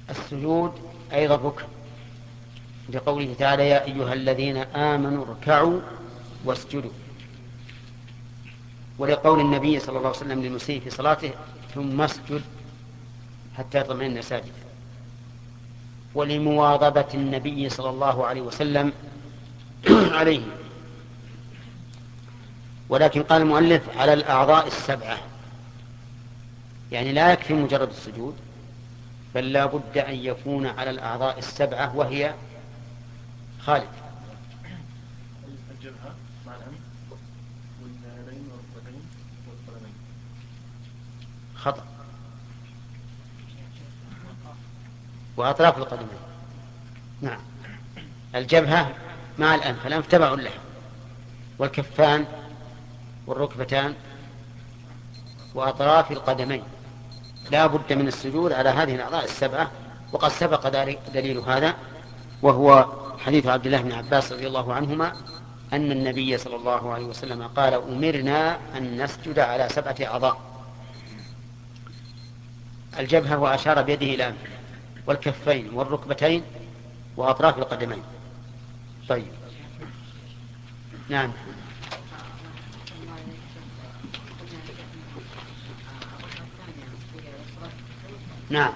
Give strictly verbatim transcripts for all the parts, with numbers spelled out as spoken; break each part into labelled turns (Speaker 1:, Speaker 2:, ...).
Speaker 1: السجود أيضا ركن، لقوله تعالى يا أيها الذين آمنوا اركعوا واسجدوا، ولقول النبي صلى الله عليه وسلم للمسيء في صلاته ثم اسجد حتى يطمئن ساجدا، ولمواظبة النبي صلى الله عليه وسلم عليه. ولكن قال المؤلف على الأعضاء السبعة، يعني لا يكفي مجرد السجود، بل لا بد أن يكون على الأعضاء السبعة، وهي خالد
Speaker 2: الجبهة مع الأنف واليدين والركبتين والقدمين.
Speaker 1: خطأ. وأطراف القدمين. نعم، الجبهة مع الأنف، الأنف تبع له، والكفان والركبتان وأطراف القدمين. لا بد من السجود على هذه الأعضاء السبعة، وقد سبق دليل هذا، وهو حديث عبد الله بن عباس رضي الله عنهما أن النبي صلى الله عليه وسلم قال أمرنا أن نسجد على سبعة أعضاء. الجبهة وأشار بيده إلى أنفه، والكفين والركبتين وأطراف القدمين. طيب، نعم. نعم،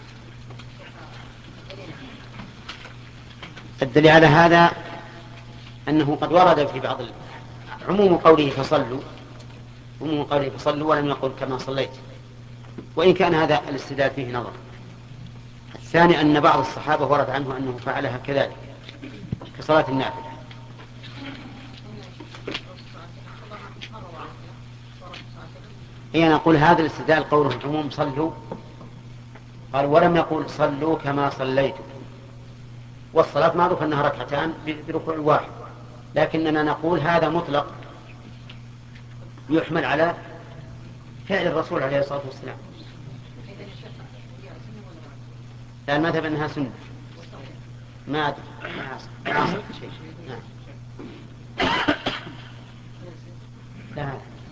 Speaker 1: الدليل على هذا أنه قد ورد في بعض عموم قوله فصلوا، عموم قوله فصلوا ولم يقل كما صليت، وإن كان هذا الاستدلال فيه نظر. الثاني أن بعض الصحابة ورد عنه أنه فعلها كذلك كصلاة النافلة. هي نقول هذا الاستدلال قوله عموم صلوا، قال ولم يقل صلوا كما صليتم، والصلاة معروف أنها ركعتان بركوع واحد، لكننا نقول هذا مطلق يحمل على فعل الرسول عليه الصلاة والسلام، لأن ما تبع أنها سنة. ما أدري ما أصل شيء. نعم. لا،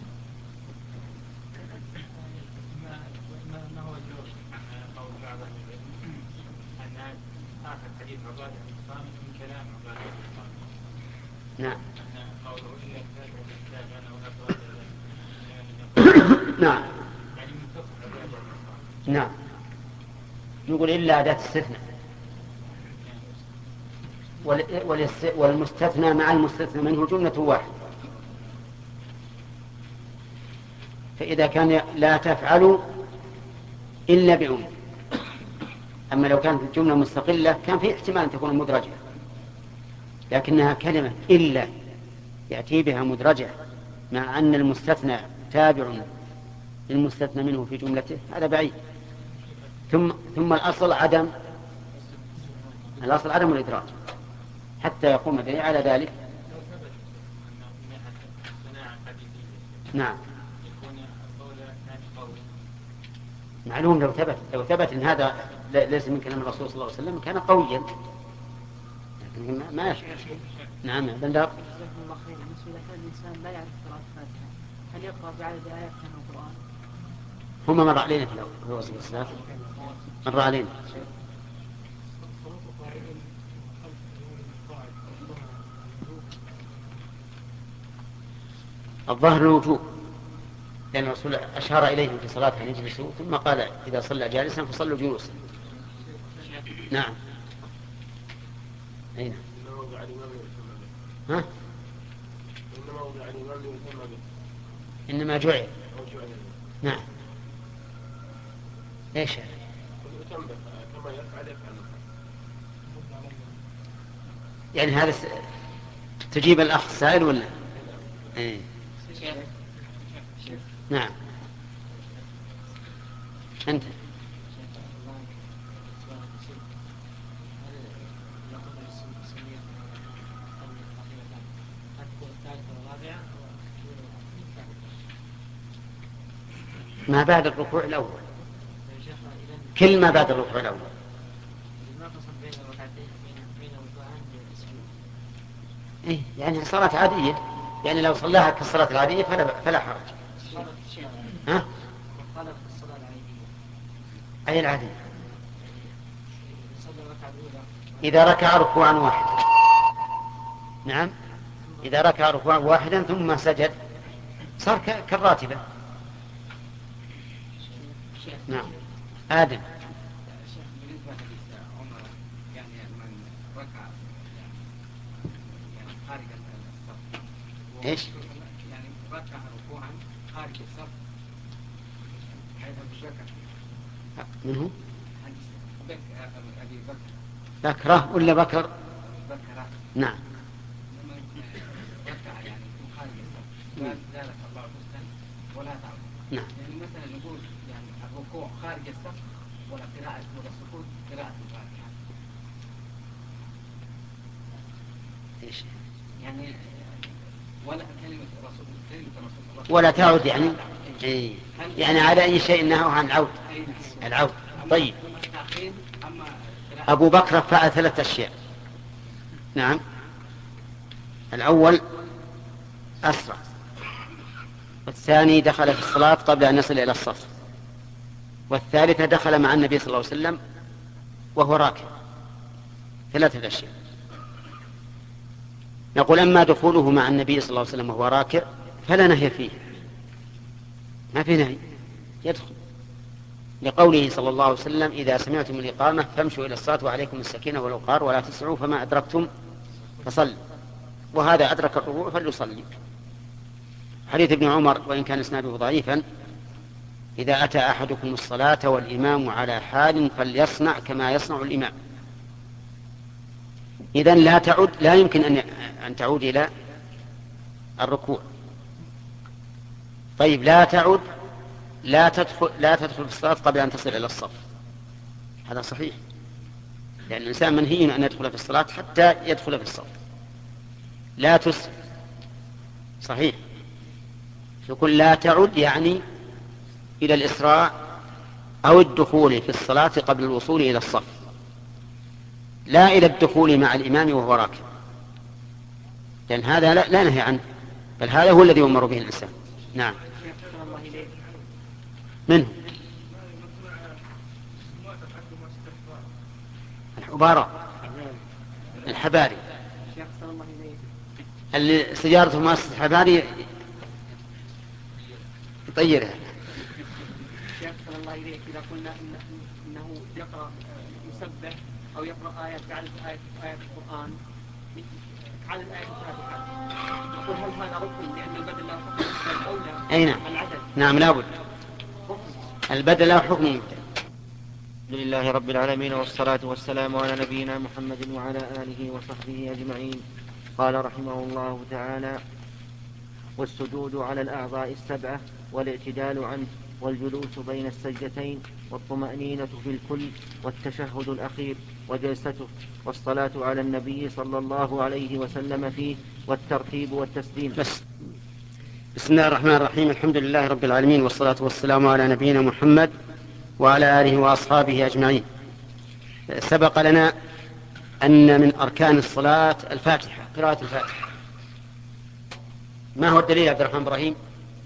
Speaker 1: نعم. نعم. نعم، يقول إلا أداة استثناء، والمستثنى مع المستثنى منه جملة واحدة، فإذا كان لا تفعلوا إلا بعموم. أما لو كانت الجملة مستقلة كان في احتمال أن تكون مدرجة، لكنها كلمة إلا يأتي بها مدرجة مع أن المستثنى تابع للمستثنى منه في جملته، هذا بعيد. ثم ثم الأصل عدم الأصل عدم الإدراج حتى يقوم الدليل على ذلك. نعم، معلوم لو ثبت لو ثبت ان هذا ليس من كلام الرسول صلى الله عليه وسلم كان قويا، لكن ما يشبه. نعم يا بندر.
Speaker 3: إذا كان الإنسان لا يعرف قراءة الفاتحة هل يقرأ بعدد آيات من القرآن؟
Speaker 1: هما مر علينا في الأول مر علينا. الظاهر الوجوب، لأن الرسول أشار إليهم في صلاة أن يجلسوا، ثم قال إذا صلى جالسا فصلوا جلوسا. نعم. أين؟ ها؟ إنما جعل. نعم. إيش هذا؟ يعني هذا س... تجيب الأخ السائل ولا؟ إيه. نعم. أنت. ما بعد الركوع الأول، كل ما بعد الركوع الأول. إيه يعني صلاة عادية، يعني لو صلاها كالصلاة العادية فلا فلا حرج. ها؟ أي العادية؟ إذا ركع ركوعا واحدا. نعم، إذا ركع ركوعا واحدا ثم سجد صار كالراتبة. نعم. آدم. ايش؟
Speaker 4: يعني ركع ركوعا خارج الصف حيث ابو بكر.
Speaker 1: من هو؟
Speaker 4: ابي بكر.
Speaker 1: بكرة ولا بكر؟
Speaker 4: بكر.
Speaker 1: نعم.
Speaker 4: لما ركع يعني خارج الصف قال ذلك الله حسنا ولا تعود.
Speaker 1: نعم.
Speaker 4: يعني مثلا نقول يعني الركوع خارج الصف ولا قراءة ولا السكوت قراءة الفاتحة.
Speaker 1: ايش؟
Speaker 4: يعني ولا كلمة رسول كلمة رسول الله
Speaker 1: ولا تعود يعني إيه. يعني على أي شيء نهوا عن العود. العود. طيب، أبو بكر فعل ثلاث أشياء. نعم. الأول أسرع، والثاني دخل في الصلاة قبل أن يصل إلى الصف، والثالثة دخل مع النبي صلى الله عليه وسلم وهو راكب. ثلاثة أشياء. نقول أما دخوله مع النبي صلى الله عليه وسلم وهو راكب فلا نهي فيه، ما في نهي، يدخل، لقوله صلى الله عليه وسلم إذا سمعتم الإقامة فامشوا إلى الصلاة وعليكم السكينة والوقار ولا تسعوا فما أدركتم فصلوا، وهذا أدرك الركوع فليصلي. حديث ابن عمر وإن كان إسناده ضعيفا: إذا أتى أحدكم الصلاة والإمام على حال فليصنع كما يصنع الإمام. إذن لا تعود، لا يمكن أن أن تعود إلى الركوع. طيب، لا تعود، لا تدخل لا تدخل في الصلاة قبل أن تصل إلى الصف. هذا صحيح، لأن الإنسان منهي أن يدخل في الصلاة حتى يدخل في الصف. لا تسر، صحيح، يقول لا تعد يعني إلى الإسراع أو الدخول في الصلاة قبل الوصول إلى الصف، لا إلى الدخول مع الإمام وهو راكب، لأن هذا لا, لا نهي عنه، بل هذا هو الذي يؤمر به الإنسان. نعم. منه الحبارة، الحباري، اللي سيارته مؤسسة حباري يطيرها.
Speaker 3: شيخ صلى الله إليك، إذا قلنا إنه يقرأ يسبح أو يقرأ آيات تعرف آيات آيات القرآن على الآية الفاتحة، نقول هل هذا ركن لأن البدل له حكم الأولى؟
Speaker 1: أي نعم.
Speaker 3: العدد.
Speaker 1: نعم، لابد البدل له حكم مبدل.
Speaker 5: الحمد لله رب العالمين، والصلاة والسلام على نبينا محمد وعلى آله وصحبه أجمعين. قال رحمه الله تعالى: والسجود على الأعضاء السبعة، والاعتدال عنه، والجلوس بين السجدتين، والطمأنينة في الكل، والتشهد الأخير، وجلسته، والصلاة على النبي صلى الله عليه وسلم فيه، والترتيب والتسليم.
Speaker 1: بس. بسم الله الرحمن الرحيم. الحمد لله رب العالمين، والصلاة والسلام على نبينا محمد وعلى آله وأصحابه أجمعين. سبق لنا أن من أركان الصلاة الفاتحة، قراءة الفاتحة. ما هو الدليل عبد الرحمن إبراهيم؟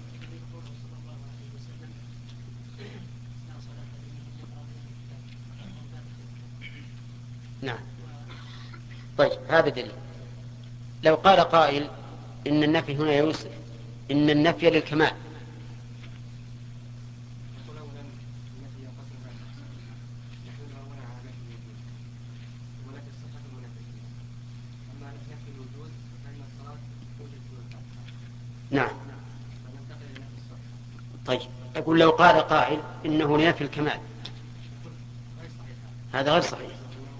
Speaker 1: نعم. طيب، هذا دليل. لو قال قائل إن النفي هنا يوسف إن النفي للكمال، نعم. طيب، أقول لو قال قائل إنه لنفي الكمال، هذا غير صحيح.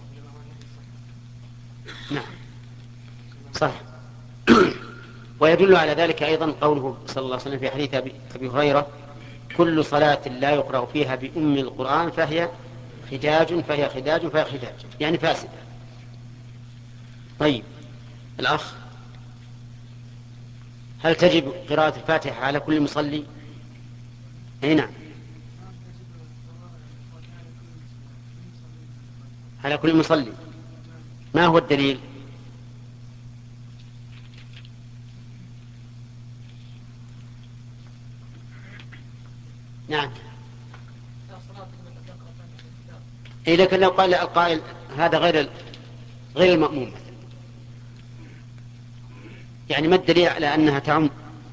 Speaker 1: نعم، صح. ويدل على ذلك أيضا قوله صلى الله عليه وسلم في حديث أبي هريرة: كل صلاة لا يقرأ فيها بأم القرآن فهي خداج فهي خداج فهي خداج، يعني فاسدة. طيب، الأخ: هل تجب قراءة الفاتحة على كل مصلي؟ أي نعم، على كل مصلي. ما هو الدليل؟ نعم. إيه لكن لو قال القائل هذا غير غير المأموم مثلا، يعني ما الدليل على أنها تعم؟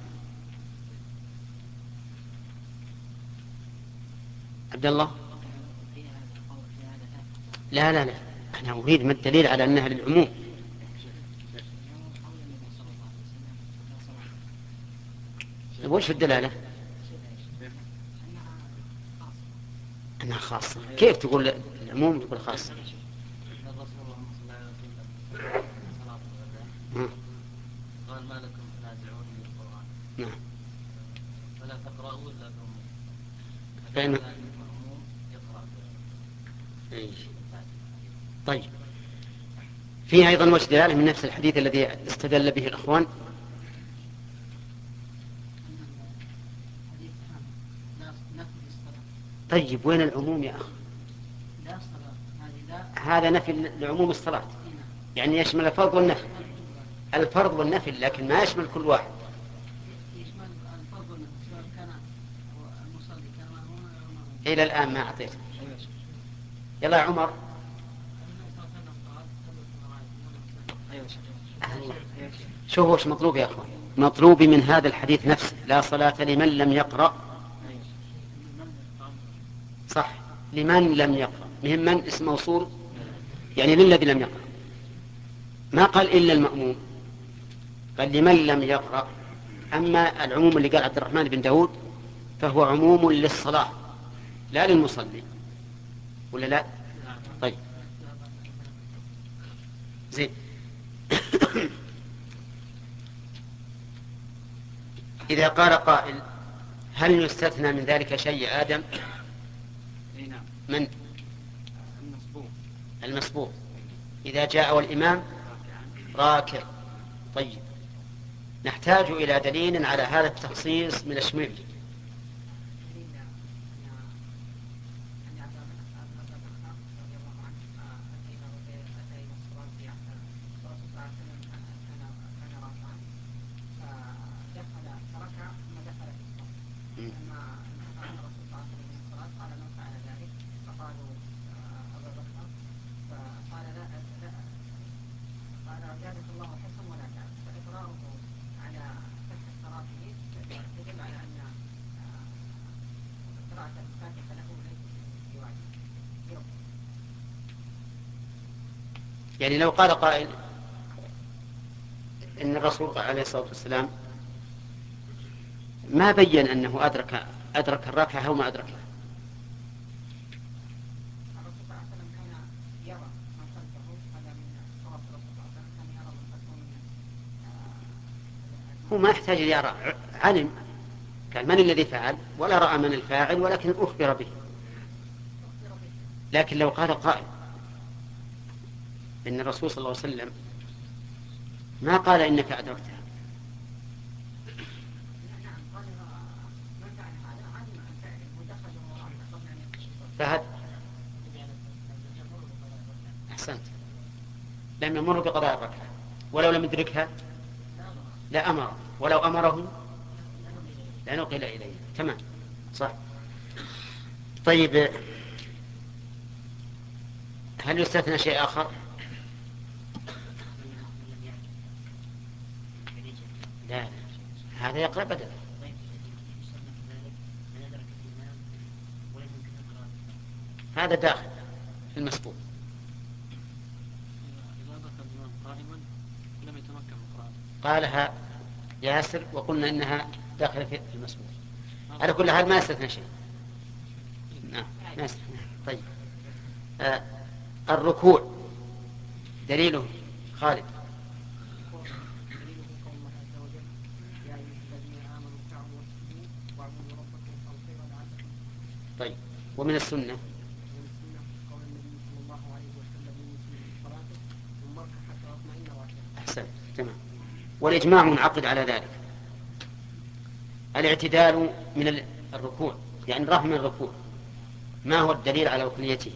Speaker 1: عبد الله لا لا لا أنا أريد ما الدليل على أنها للعموم. وش الدلالة؟ أنها خاصة. كيف تقول العموم تقول خاصة؟
Speaker 6: قال ما لكم تنازعون من القرآن
Speaker 1: نعم
Speaker 6: فلا تقرأوا إلا بأمور
Speaker 1: فإن...
Speaker 6: المأموم يقرأ.
Speaker 1: إيه. طيب فيه أيضا وجه دلالة من نفس الحديث الذي استدل به الأخوان. طيب وين العموم يا أخي؟ هذا نفي لعموم الصلاة، يعني يشمل الفرض والنفل، الفرض والنفل، لكن ما يشمل كل واحد. إلى الآن ما أعطيت. يلا يا عمر. شوفوا وش مطلوب يا أخوان. مطلوب من هذا الحديث نفسه لا صلاة لمن لم يقرأ. صح، لمن لم يقرأ، مهم من اسم موصول يعني للذي لم يقرأ، ما قال إلا المأموم، قال لمن لم يقرأ. أما العموم اللي قال عبد الرحمن بن داود فهو عموم للصلاة لا للمصلي، ولا لا؟ طيب زين. إذا قال قائل هل يستثنى من ذلك شيء آدم؟ من؟
Speaker 4: المسبوق.
Speaker 1: المسبوق إذا جاء والإمام راكع. طيب نحتاج إلى دليل على هذا التخصيص من الشميل. يعني لو قال قائل إن الرسول عليه الصلاة والسلام ما بين أنه أدرك أدرك الركعة أو ما أدركها، هو ما يحتاج ليرى، علم كان من الذي فعل ولا رأى من الفاعل ولكن أخبر به. لكن لو قال قائل إن الرسول صلى الله عليه وسلم ما قال إنك أدركتها، فهد أحسنت، لم يمر بقضاء الركعة، ولو لم يدركها لا أمره، ولو أمره لا نقل إليه. تمام صح. طيب هل يستثنى شيء آخر؟ لا هذا يقرأ بدل. هذا داخل في المسبوق. قالها ياسر وقلنا إنها داخلة في المسبوق. على كل حال ما استثنى شيء. نعم ما استثنى. طيب آه الركوع دليله خالد. طيب ومن السنة أحسن تمام. والإجماع منعقد على ذلك. الاعتدال من الركوع يعني الرفع من الركوع، ما هو الدليل على ركنيته؟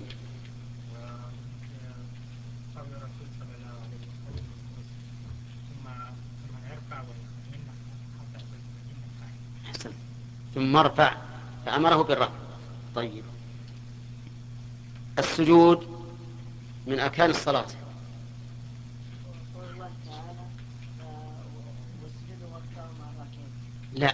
Speaker 1: أحسن ثم ارفع فأمره بالرفع. طيب السجود من أركان الصلاة. لا،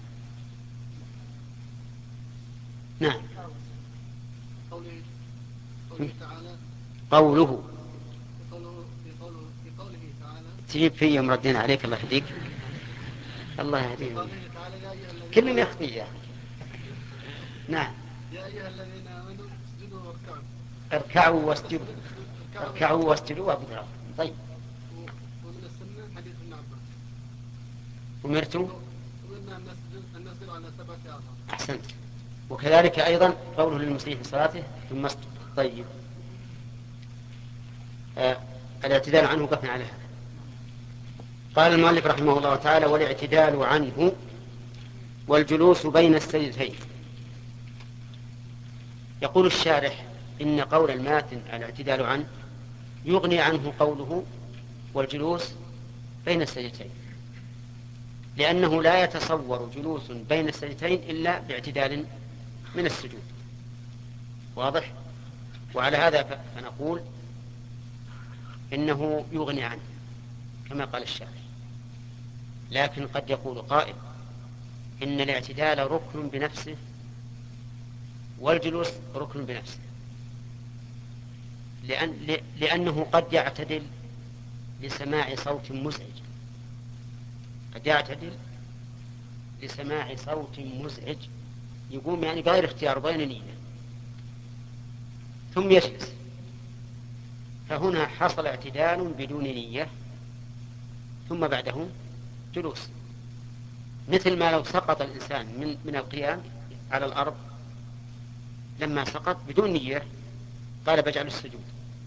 Speaker 1: نعم.
Speaker 2: قوله قوله تعالى
Speaker 1: قوله
Speaker 2: قوله في قوله تعالى
Speaker 1: تجيب فيه مردين عليك، الله يهديك، الله يهديك،
Speaker 2: قوله تعالى يا أيها الذين
Speaker 1: كل يخفي يا أخي. نعم.
Speaker 2: يا أيها الذين آمنوا اسجدوا واركعوا
Speaker 1: اركعوا واسجدوا، اركعوا واسجدوا وابدعوا. طيب.
Speaker 2: ومن السنة حديث ابن عباس
Speaker 1: أمرتم
Speaker 2: وإنا أن نسجد أن نسجد على سبعة أعضاء.
Speaker 1: أحسنت. وكذلك أيضا قوله للمسيء في صلاته ثم اسجد. طيب. آه الاعتدال عنه وقفنا على هذا. قال المؤلف رحمه الله تعالى: والاعتدال عنه والجلوس بين السجدتين. يقول الشارح إن قول الماتن الاعتدال عنه يغني عنه قوله والجلوس بين السجدتين، لأنه لا يتصور جلوس بين السجدتين إلا باعتدال من السجود. واضح؟ وعلى هذا فنقول إنه يغني عنه كما قال الشارح. لكن قد يقول قائل إن الاعتدال ركن بنفسه والجلوس ركن بنفسه، لأن لأنه قد يعتدل لسماع صوت مزعج، قد يعتدل لسماع صوت مزعج يقوم يعني بغير اختيار بين نية ثم يجلس، فهنا حصل اعتدال بدون نية ثم بعده جلوس، مثل ما لو سقط الإنسان من من القيام على الأرض لما سقط بدون نية قال بجعل السجود،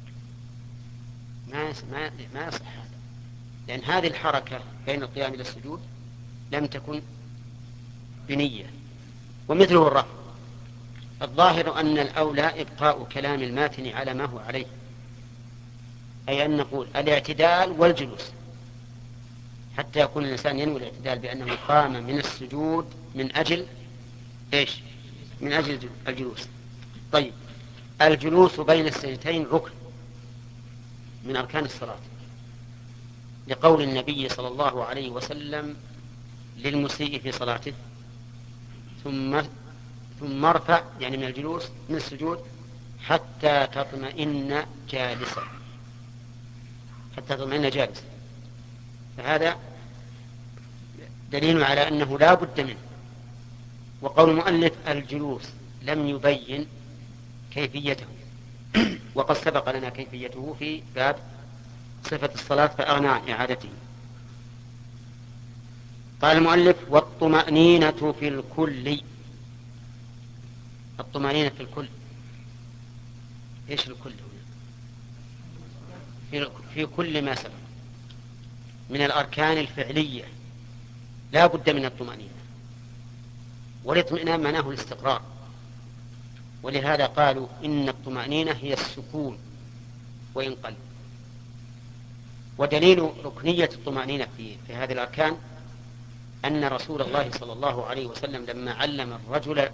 Speaker 1: ما ما ما يصح هذا، لأن هذه الحركة بين القيام إلى السجود لم تكن بنية. ومثله الرفع. الظاهر أن الأولى إبقاء كلام الماتن على ما هو عليه، أي أن نقول الاعتدال والجلوس، حتى يكون الإنسان ينوي الاعتدال بأنه قام من السجود من أجل إيش؟ من أجل الجلوس. طيب، الجلوس بين السجدتين ركن من أركان الصلاة، لقول النبي صلى الله عليه وسلم للمسيء في صلاته: ثم ثم ارفع، يعني من الجلوس من السجود، حتى تطمئن جالسا، حتى تطمئن جالسا. فهذا دليل على أنه لا بد منه. وقول المؤلف الجلوس لم يبين كيفيته، وقد سبق لنا كيفيته في باب صفة الصلاة فأغنى عن إعادته. قال المؤلف: والطمأنينة في الكل. الطمأنينة في الكل، إيش الكل؟ في, في كل ما سبق من الأركان الفعلية لا بد من الطمأنينة، والاطمئنان معناه الاستقرار، ولهذا قالوا إن الطمأنينة هي السكون وإن قل. ودليل ركنية الطمأنينة في, في هذه الأركان أن رسول الله صلى الله عليه وسلم لما علم الرجل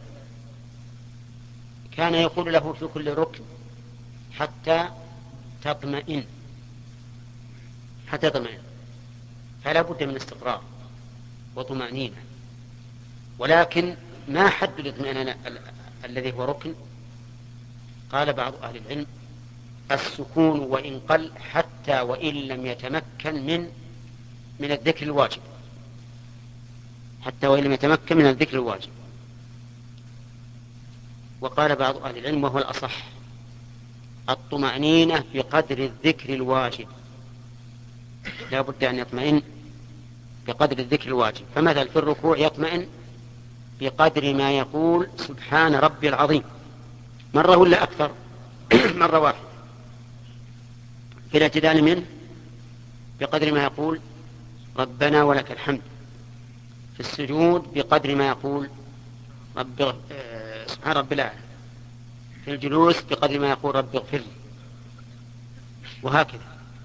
Speaker 1: كان يقول له في كل ركن: حتى تطمئن، حتى تطمئن. فلا بد من استقرار وطمأنينة. ولكن ما حد الاطمئنان الذي هو ركن؟ قال بعض أهل العلم: السكون وإن قل، حتى وإن لم يتمكن من من الذكر الواجب، حتى وإن لم يتمكن من الذكر الواجب. وقال بعض أهل العلم وهو الأصح: الطمأنينة بقدر الذكر الواجب، لا بد أن يطمئن بقدر الذكر الواجب. فمثل في الركوع يطمئن بقدر ما يقول سبحان ربي العظيم مرة ولا أكثر؟ مرة واحدة. في الاعتدال منه بقدر ما يقول ربنا ولك الحمد. في السجود بقدر ما يقول رب سبحان ربي الأعلى. في الجلوس بقدر ما يقول رب اغفر لي، وهكذا.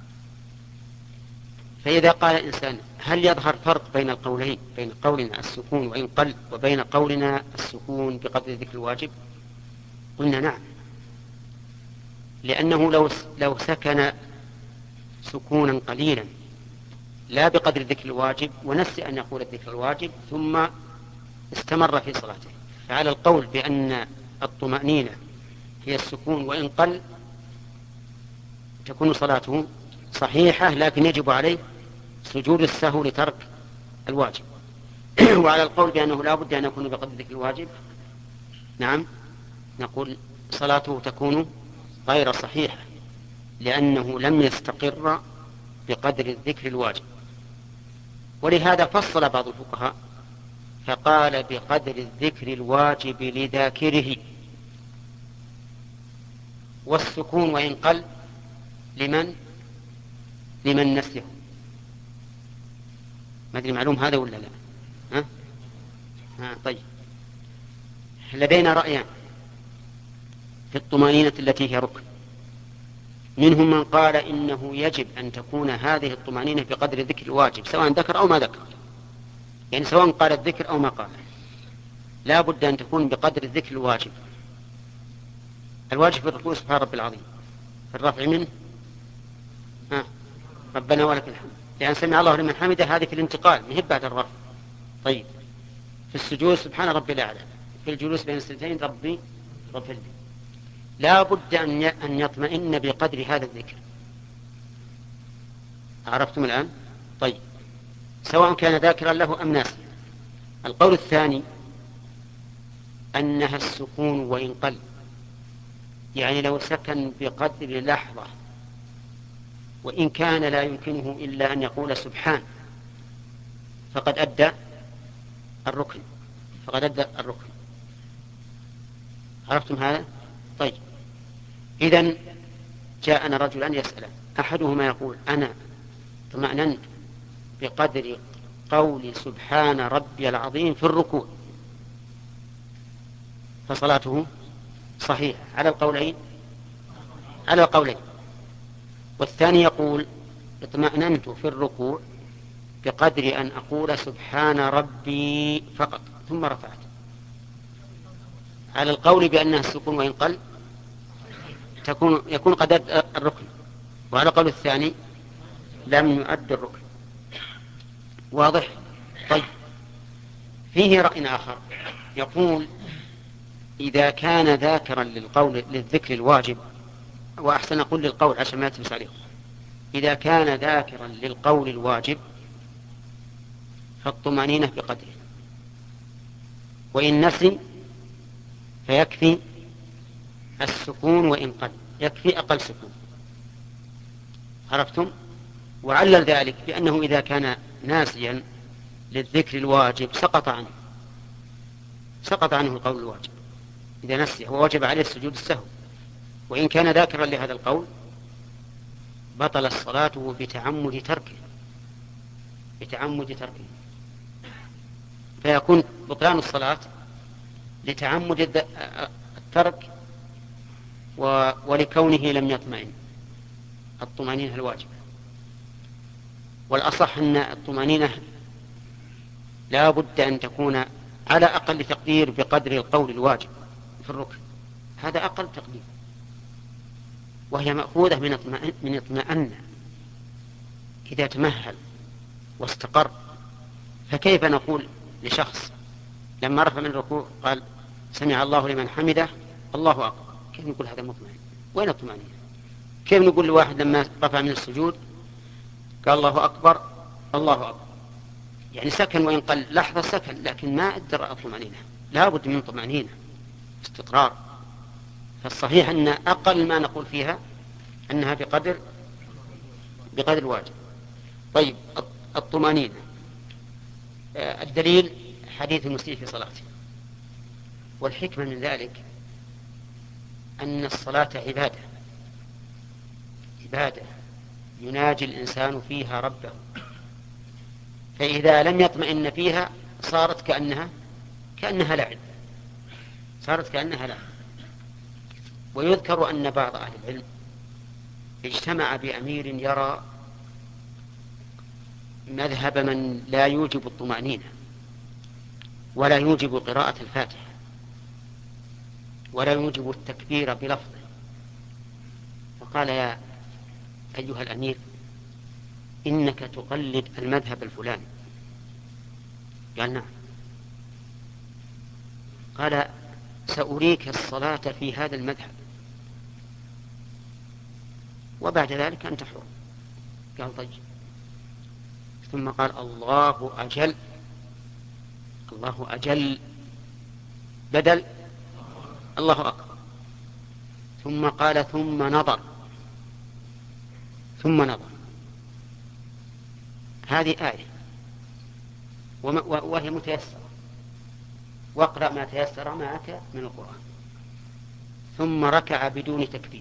Speaker 1: فإذا قال الإنسان: هل يظهر فرق بين القولين، بين قولنا السكون وإن قل وبين قولنا السكون بقدر ذكر الواجب؟ قلنا نعم، لأنه لو لو سكن سكونا قليلا لا بقدر الذكر الواجب ونسي أن يقول الذكر الواجب ثم استمر في صلاته، فعلى القول بأن الطمأنينة هي السكون وإن قل تكون صلاته صحيحة، لكن يجب عليه سجود السهو لترك الواجب. وعلى القول بأنه لا بد أن يكون بقدر الذكر الواجب، نعم، نقول صلاته تكون غير صحيحة لأنه لم يستقر بقدر الذكر الواجب. ولهذا فصل بعض الفقهاء فقال بقدر الذكر الواجب لذاكره، والسكون وإن قل لمن لمن نسيه. ما أدري معلوم هذا ولا لا؟ ها؟ ها طيب. لدينا رأيان في الطمأنينة التي هي ركن. منهم من قال إنه يجب أن تكون هذه الطمأنينة بقدر الذكر الواجب سواء ذكر أو ما ذكر، يعني سواء قال الذكر أو ما قال لا بد أن تكون بقدر الذكر الواجب. الواجب في الركوع سبحان رب العظيم، في الرفع منه ها ربنا ولك الحمد، لأن سمع الله لمن حمده هذه في الانتقال من بعد الرفع. طيب في السجود سبحان ربي الأعلى، في الجلوس بين السجدتين ربي اغفر لي. لا بد أن يطمئن بقدر هذا الذكر. عرفتم الآن؟ طيب سواء كان ذاكرا له أم ناسيا. القول الثاني أنها السكون وإن قل، يعني لو سكن بقدر لحظة وإن كان لا يمكنه إلا أن يقول سبحان فقد أدى الركن فقد أدى الركن. عرفتم هذا؟ طيب إذن جاءنا رجلان يسألان، أحدهما يقول أنا اطمأننت بقدر قول سبحان ربي العظيم في الركوع فصلاته صحيحة على القولين على القولين. والثاني يقول اطمأننت في الركوع بقدر أن أقول سبحان ربي فقط ثم رفعت، على القول بأنها السكون وإن قل تكون يكون قد أدى الركن، وعلى القول الثاني لم يؤد الركن. واضح؟ طيب فيه رأي آخر يقول إذا كان ذاكرا للقول للذكر الواجب، وأحسن أقول للقول عشان ما يتبس عليه، إذا كان ذاكرا للقول الواجب فالطمأنينة بقدره، وإن نسي فيكفي السكون وإن قل، يكفي أقل سكون. عرفتم؟ وعلل ذلك بأنه إذا كان ناسيا للذكر الواجب سقط عنه سقط عنه القول الواجب إذا نسي، ووجب عليه السجود السهو، وإن كان ذاكرا لهذا القول بطل الصلاة بتعمد تركه بتعمد تركه فيكون بطلان الصلاة لتعمد الترك ولكونه لم يطمئن الطمأنينة الواجبة. والأصح أن الطمأنينة لا بد أن تكون على أقل تقدير بقدر القول الواجب في الركن، هذا أقل تقدير، وهي مأخوذة من اطمئن من اطمئن إذا تمهل واستقر. فكيف نقول لشخص لما رفع من الركوع قال سمع الله لمن حمده الله أكبر، كيف نقول هذا مطمئن؟ وين الطمأنينة؟ كيف نقول لواحد لما رفع من السجود قال الله أكبر الله أكبر، يعني سكن وإن قل لحظة سكن لكن ما أدرى الطمأنينة، لا بد من طمأنينة استقرار. فالصحيح أن أقل ما نقول فيها أنها بقدر بقدر الواجب. طيب الطمأنينة الدليل حديث المسيء في صلاته، والحكمة من ذلك أن الصلاة عبادة عبادة يناجي الإنسان فيها ربه، فإذا لم يطمئن فيها صارت كأنها كأنها لعب صارت كأنها لعب. ويذكر أن بعض أهل العلم اجتمع بأمير يرى مذهب من لا يوجب الطمأنينة ولا يوجب قراءة الفاتحة ولا يوجب التكبير بلفظه، وقال يا أيها الأمير إنك تقلد المذهب الفلاني. قال نعم. قال سأريك الصلاة في هذا المذهب وبعد ذلك أنت حر. قال طيب. ثم قال الله أجل، الله أجل بدل الله أكبر. ثم قال ثم نظر ثم نظر. هذه آية وهي متيسرة، واقرأ ما تيسر معك من القرآن. ثم ركع بدون تكبير،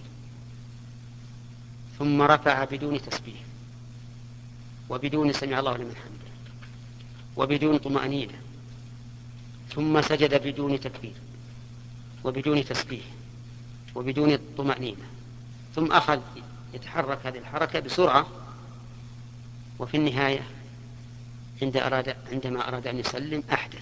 Speaker 1: ثم رفع بدون تسبيح، وبدون سمع الله لمن حمده، وبدون طمأنينة، ثم سجد بدون تكبير وبدون تسبيح وبدون طمأنينة، ثم أخذ يتحرك هذه الحركة بسرعة، وفي النهاية عند أراد عندما أراد أن يسلم أحدث.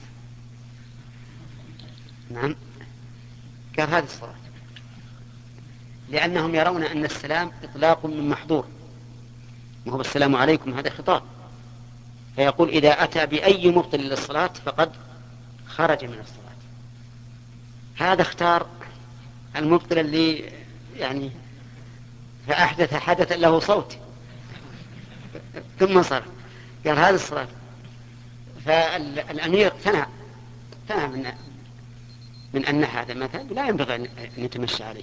Speaker 1: نعم. قال هذه الصلاة، لأنهم يرون أن السلام إطلاق من محظور، وهو السلام عليكم هذا خطاب، فيقول إذا أتى بأي مبطل للصلاة فقد خرج من الصلاة. هذا اختار المبطل اللي يعني فأحدث حدثا له صوت ثم صار. قال هذه الصلاة. فالأمير اقتنع اقتنع من من أن هذا مثل لا ينبغي أن يتمشى عليه.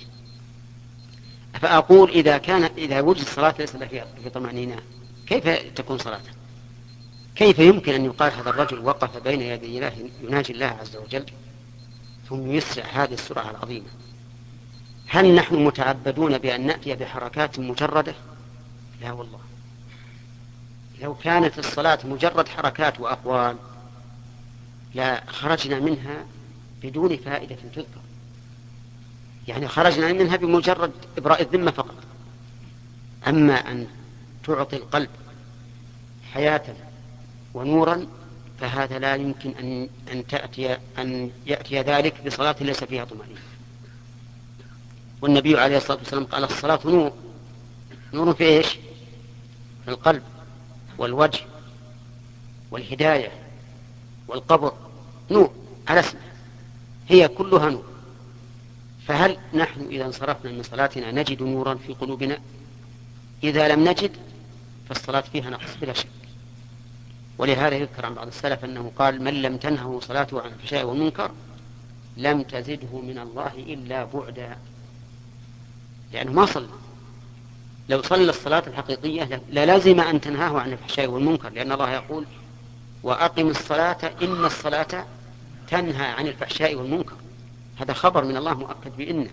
Speaker 1: فأقول إذا كان إذا وجد صلاة ليس لها في طمأنينة كيف تكون صلاته؟ كيف يمكن أن يقال هذا الرجل وقف بين يدي الله يناجي الله عز وجل ثم يسرع هذه السرعة العظيمة؟ هل نحن متعبدون بأن نأتي بحركات مجردة؟ لا والله. لو كانت الصلاة مجرد حركات وأقوال لا خرجنا منها بدون فائدة تذكر، يعني خرجنا منها بمجرد إبراء الذمة فقط. أما أن تعطي القلب حياة ونورا فهذا لا يمكن أن أن تأتي أن يأتي ذلك بصلاة ليس فيها طمأنينة. والنبي عليه الصلاة والسلام قال الصلاة نور. نور في إيش؟ في القلب والوجه والهداية والقبر، نور على اسمه، هي كلها نور. فهل نحن إذا انصرفنا من صلاتنا نجد نورا في قلوبنا؟ إذا لم نجد فالصلاة فيها نقص بلا شك. ولهذا يذكر عن بعض السلف أنه قال من لم تنهه صلاته عن الفحشاء والمنكر لم تزده من الله إلا بعدا، لأنه ما صلى. لو صلى الصلاة الحقيقية للازم أن تنهاه عن الفحشاء والمنكر، لأن الله يقول وأقم الصلاة إن الصلاة تنهى عن الفحشاء والمنكر. هذا خبر من الله مؤكد بإنه.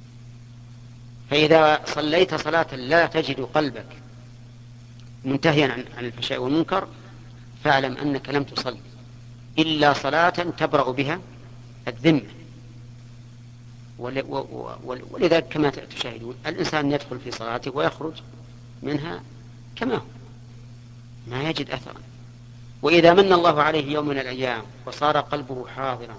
Speaker 1: فإذا صليت صلاة لا تجد قلبك منتهيا عن الفحشاء والمنكر فاعلم أنك لم تصل إلا صلاة تبرأ بها الذمة. ولذلك كما تشاهدون الإنسان يدخل في صلاته ويخرج منها كما هو ما يجد أثرا. وإذا من الله عليه يوم من الأيام وصار قلبه حاضرا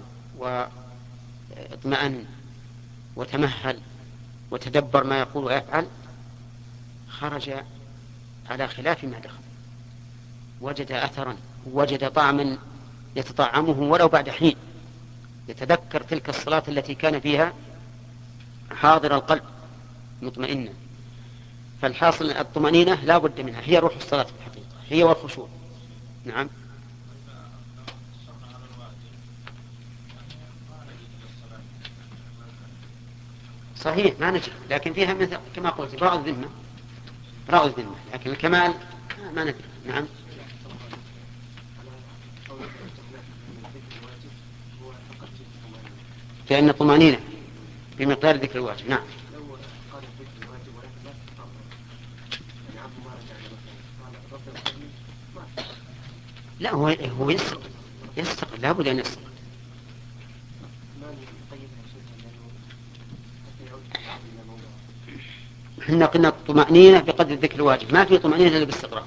Speaker 1: واطمأن وتمهل وتدبر ما يقول ويفعل خرج على خلاف ما دخل، وجد أثرا، وجد طعما يتطعمه ولو بعد حين، يتذكر تلك الصلاة التي كان فيها حاضر القلب مطمئنا. فالحاصل الطمأنينة لا بد منها، هي روح الصلاة في الحقيقة، هي والخشوع. نعم. صحيح ما نجد، لكن فيها مثل كما قلت براء الذمة، براء الذمة، لكن الكمال ما ندري. نعم. لأن الطمأنينة بمقدار ذكر الواجب. نعم. لا هو هو يستقل يستقل لابد أن يستقل. احنا قلنا الطمأنينة بقدر ذكر الواجب، ما في طمأنينة إلا باستقرار.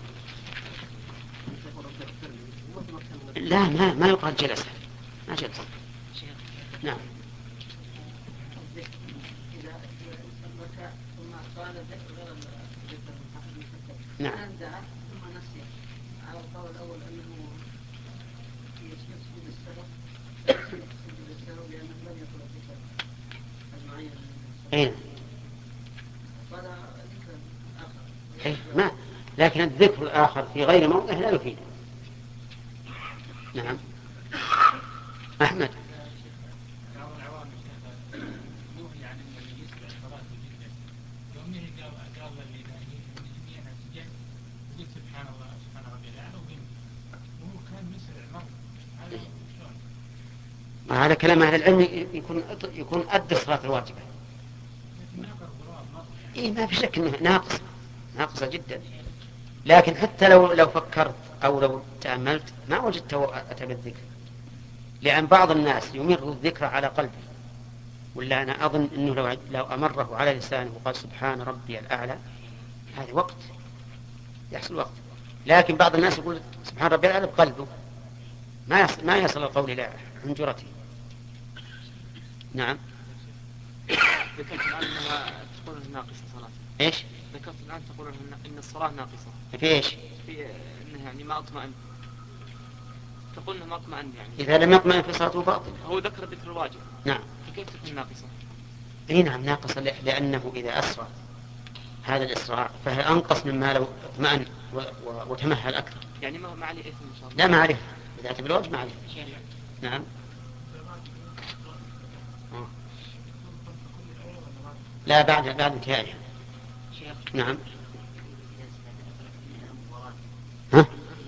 Speaker 1: لا ما ما يقال جلسة، ما جلسة. نعم.
Speaker 7: الركعة ثم قال ذكر غير الذكر المحدد
Speaker 1: نعم.
Speaker 7: دعا ثم نسي على القول الأول أنه يسجد السهو يسجد السهو لأنه لم يكن الذكر المعين
Speaker 1: أين؟
Speaker 7: قال ذكر آخر
Speaker 1: إيه ما لكن الذكر الآخر في غير موضع لا يفيد. نعم. أحمد. على كلام أهل العلم يكون يكون أدى الصلاة الواجبة. إيه ما في شك إنه ناقص ناقصة جدا، لكن حتى لو لو فكرت أو لو تأملت ما وجدته أتى بالذكر، لأن بعض الناس يمر الذكر على قلبه، ولا أنا أظن أنه لو لو أمره على لسانه وقال سبحان ربي الأعلى هذا وقت يحصل وقت، لكن بعض الناس يقول سبحان ربي الأعلى بقلبه ما يصل ما يصل القول إلى حنجرته. نعم.
Speaker 3: ذكرت الآن أنها تقول ناقصة صلاة.
Speaker 1: إيش؟
Speaker 3: ذكرت الآن تقول إن الصلاة ناقصة.
Speaker 1: في إيش؟
Speaker 3: في إنه يعني ما أطمئن. تقول إنه ما أطمئن يعني.
Speaker 1: إذا لم يطمئن في صلاته باطل.
Speaker 3: هو ذكر ذكر الواجب.
Speaker 1: نعم.
Speaker 3: فكيف تكون ناقصة؟
Speaker 1: إيه نعم ناقصة، لأنه إذا أسرع هذا الإسراع فهي أنقص مما لو اطمأن وتمهل أكثر.
Speaker 3: يعني ما ما عليه إثم إن شاء الله.
Speaker 1: لا ما عليه، إذا أتى بالواجب ما عليه. نعم. أوه. لا بعد بعد انتهائها. نعم. ها؟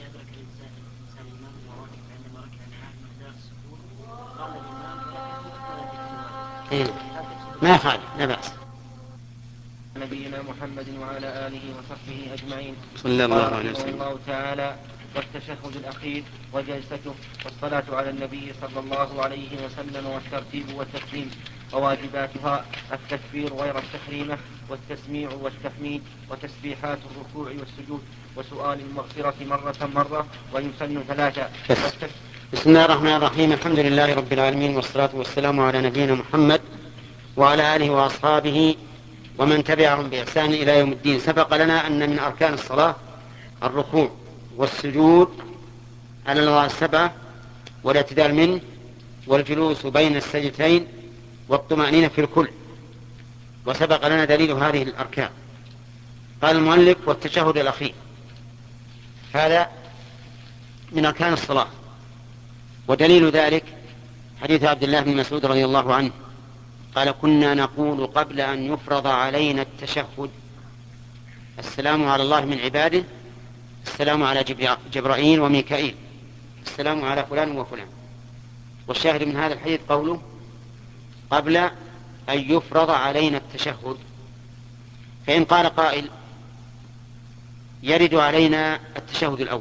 Speaker 1: إيه. ما يخالف لا بأس.
Speaker 5: نبينا محمد وعلى آله وصحبه أجمعين.
Speaker 1: صلى الله عليه وسلم.
Speaker 5: الله تعالى والتشهد الأخير وجلسته والصلاة على النبي صلى الله عليه وسلم والترتيب والتسليم وواجباتها التكبير غير التحريمة والتسميع والتحميد وتسبيحات الركوع والسجود وسؤال المغفرة مرة مرة ويسن ثلاثة.
Speaker 1: بسم الله الرحمن الرحيم. الحمد لله رب العالمين والصلاة والسلام على نبينا محمد وعلى آله وأصحابه ومن تبعهم بإحسان إلى يوم الدين. سبق لنا أن من أركان الصلاة الركوع والسجود على الأعضاء السبعة والاعتدال منه والجلوس بين السجدتين والطمأنينة في الكل، وسبق لنا دليل هذه الأركان. قال المؤلف والتشهد الأخير، هذا من أركان الصلاة، ودليل ذلك حديث عبد الله بن مسعود رضي الله عنه قال كنا نقول قبل أن يفرض علينا التشهد السلام على الله من عباده، السلام على جبرائيل وميكائيل، السلام على فلان وفلان. والشاهد من هذا الحديث قوله قبل أن يفرض علينا التشهد. فإن قال قائل يرد علينا التشهد الأول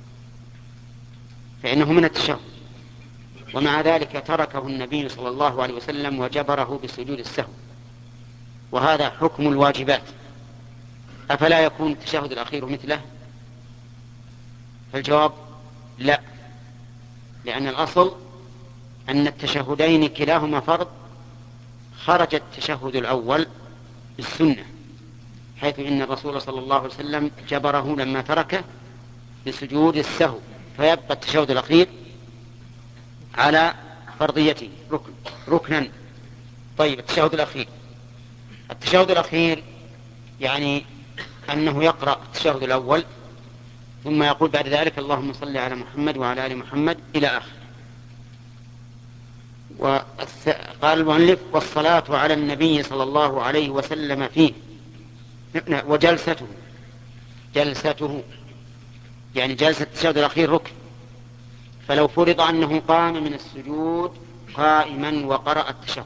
Speaker 1: فإنه من التشهد، ومع ذلك تركه النبي صلى الله عليه وسلم وجبره بسجود السهو، وهذا حكم الواجبات، أفلا يكون التشهد الأخير مثله؟ فالجواب لا، لأن الأصل أن التشهدين كلاهما فرض، خرج التشهد الأول بالسنة، حيث إن الرسول صلى الله عليه وسلم جبره لما تركه بسجود السهو، فيبقى التشهد الأخير على فرضيته ركن ركنا. طيب التشهد الأخير التشهد الأخير يعني أنه يقرأ التشهد الأول ثم يقول بعد ذلك اللهم صل على محمد وعلى آل محمد إلى آخر. وقال المؤلف والصلاة على النبي صلى الله عليه وسلم فيه، وجلسته جلسته يعني جلسة التشهد الأخير ركن، فلو فرض أنه قام من السجود قائما وقرأ التشهد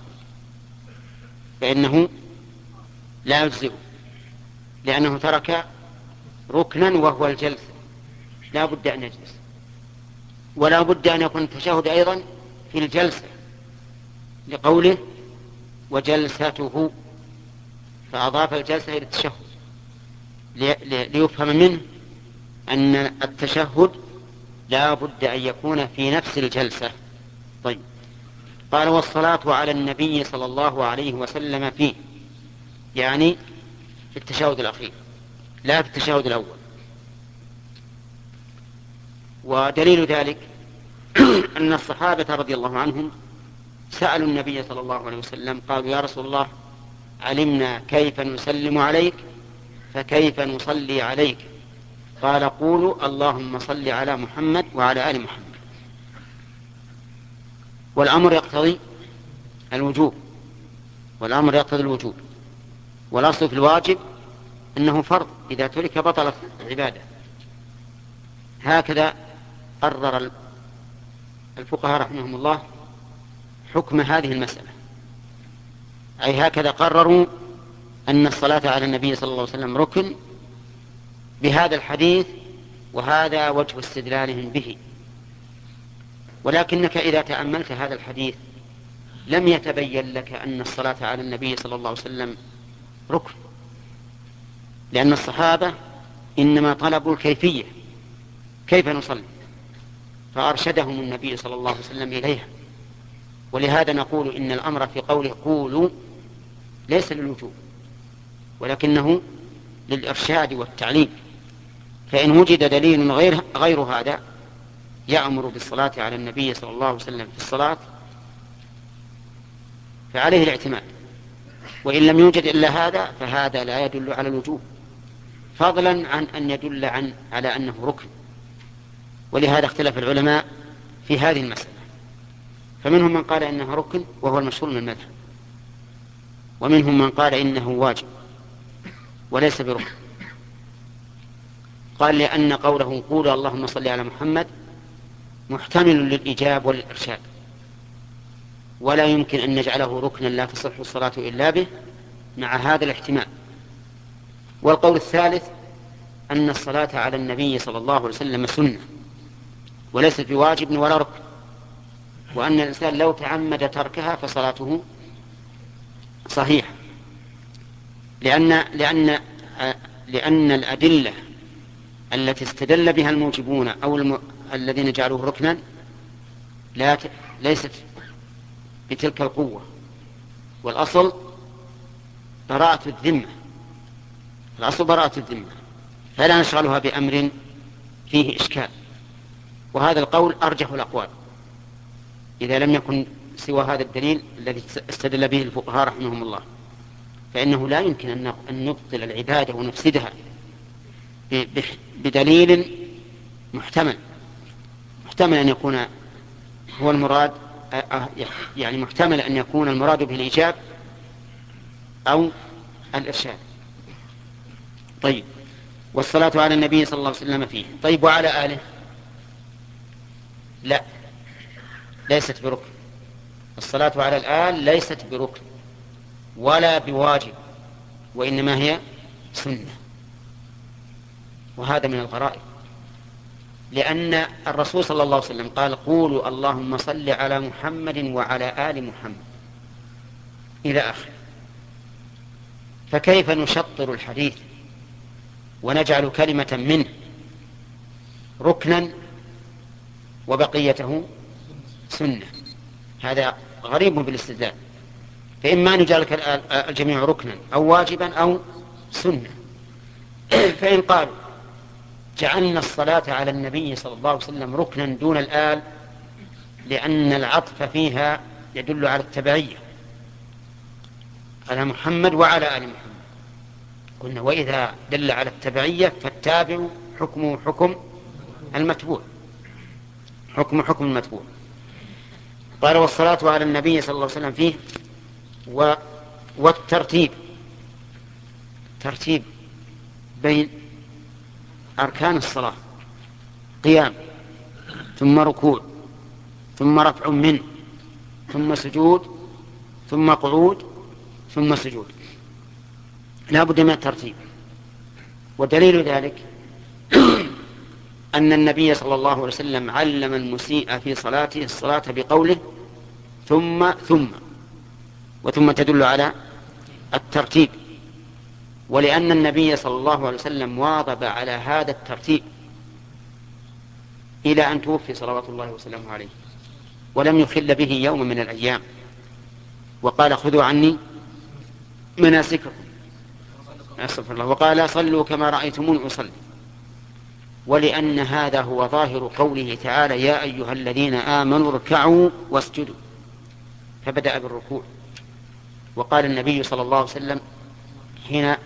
Speaker 1: فإنه لا يجزئه، لأنه ترك ركنا وهو الجلسة، لا بد أن يجلس، ولا بد أن يكون التشهد أيضا في الجلسة، لقوله وجلسته، فأضاف الجلسة إلى التشهد ليفهم منه أن التشهد لا بد أن يكون في نفس الجلسة. طيب قال والصلاة على النبي صلى الله عليه وسلم فيه، يعني في التشهد الأخير لا في التشهد الأول. ودليل ذلك أن الصحابة رضي الله عنهم سألوا النبي صلى الله عليه وسلم قالوا يا رسول الله علمنا كيف نسلم عليك فكيف نصلي عليك؟ قال قولوا اللهم صل على محمد وعلى آل محمد. والأمر يقتضي الوجوب والأمر يقتضي الوجوب والأصل في الواجب أنه فرض إذا ترك بطلت العبادة. هكذا قرر الفقهاء رحمهم الله حكم هذه المسألة، أي هكذا قرروا أن الصلاة على النبي صلى الله عليه وسلم ركن بهذا الحديث، وهذا وجه استدلالهم به. ولكنك إذا تأملت هذا الحديث لم يتبين لك أن الصلاة على النبي صلى الله عليه وسلم ركن، لأن الصحابة إنما طلبوا الكيفية كيف نصلي، فأرشدهم النبي صلى الله عليه وسلم إليها. ولهذا نقول إن الأمر في قوله قولوا ليس للوجوب ولكنه للإرشاد والتعليم، فإن وجد دليل غير, غير هذا يأمر بالصلاة على النبي صلى الله عليه وسلم في الصلاة فعليه الاعتماد، وإن لم يوجد إلا هذا فهذا لا يدل على الوجوب فضلا عن أن يدل عن على أنه ركن. ولهذا اختلف العلماء في هذه المسألة، فمنهم من قال إنها ركن وهو المشهور من المذهب، ومنهم من قال إنه واجب وليس بركن. قال لأن قوله قول اللهم صل على محمد محتمل للإجاب والإرشاد، ولا يمكن أن نجعله ركنا لا تصح الصلاة إلا به مع هذا الاحتمال. والقول الثالث أن الصلاة على النبي صلى الله عليه وسلم سنة وليست بواجب ولا ركن، وأن الإنسان لو تعمد تركها فصلاته صحيحة، لأن, لأن, لأن الأدلة التي استدل بها الموجبون أو الم... الذين جعلوه ركنا لا ت... ليست بتلك القوة. والأصل براءة الذمة، الأصل براءة الذمة، فلا نشغلها بأمر فيه إشكال. وهذا القول أرجح الأقوال إذا لم يكن سوى هذا الدليل الذي استدل به الفقهاء رحمهم الله، فإنه لا يمكن أن نبطل العبادة ونفسدها بدليل محتمل محتمل أن يكون هو المراد، يعني محتمل أن يكون المراد به الإيجاب أو الإرشاد. طيب، والصلاة على النبي صلى الله عليه وسلم فيه. طيب، وعلى آله؟ لا، ليست بركن. الصلاة على الآل ليست بركن ولا بواجب، وإنما هي سنة. وهذا من الغرائب، لأن الرسول صلى الله عليه وسلم قال قولوا اللهم صل على محمد وعلى آل محمد إلى آخر. فكيف نشطر الحديث ونجعل كلمة منه ركنا وبقيته سنة؟ هذا غريب بالاستدلال. فإما نجعل الجميع ركنا أو واجبا أو سنة. فإن قالوا جعلنا الصلاة على النبي صلى الله عليه وسلم ركنا دون الآل لأن العطف فيها يدل على التبعية على محمد وعلى آل محمد، قلنا وإذا دل على التبعية فالتابع حكمه حكم المتبوع، حكم حكم المتبوع. قال والصلاة على النبي صلى الله عليه وسلم فيه و... والترتيب، ترتيب بين أركان الصلاة، قيام ثم ركوع ثم رفع منه ثم سجود ثم قعود ثم سجود، لا بد من الترتيب. ودليل ذلك أن النبي صلى الله عليه وسلم علم المسيء في صلاته الصلاة بقوله ثم ثم، وثم تدل على الترتيب، ولأن النبي صلى الله عليه وسلم واظب على هذا الترتيب إلى أن توفي صلوات الله وسلامه عليه، ولم يخل به يوم من الأيام، وقال خذوا عني مناسككم. أستغفر الله. وقال صلوا كما رأيتموني أصلي، ولأن هذا هو ظاهر قوله تعالى يا أيها الذين آمنوا اركعوا واسجدوا، فبدأ بالركوع. وقال النبي صلى الله عليه وسلم حين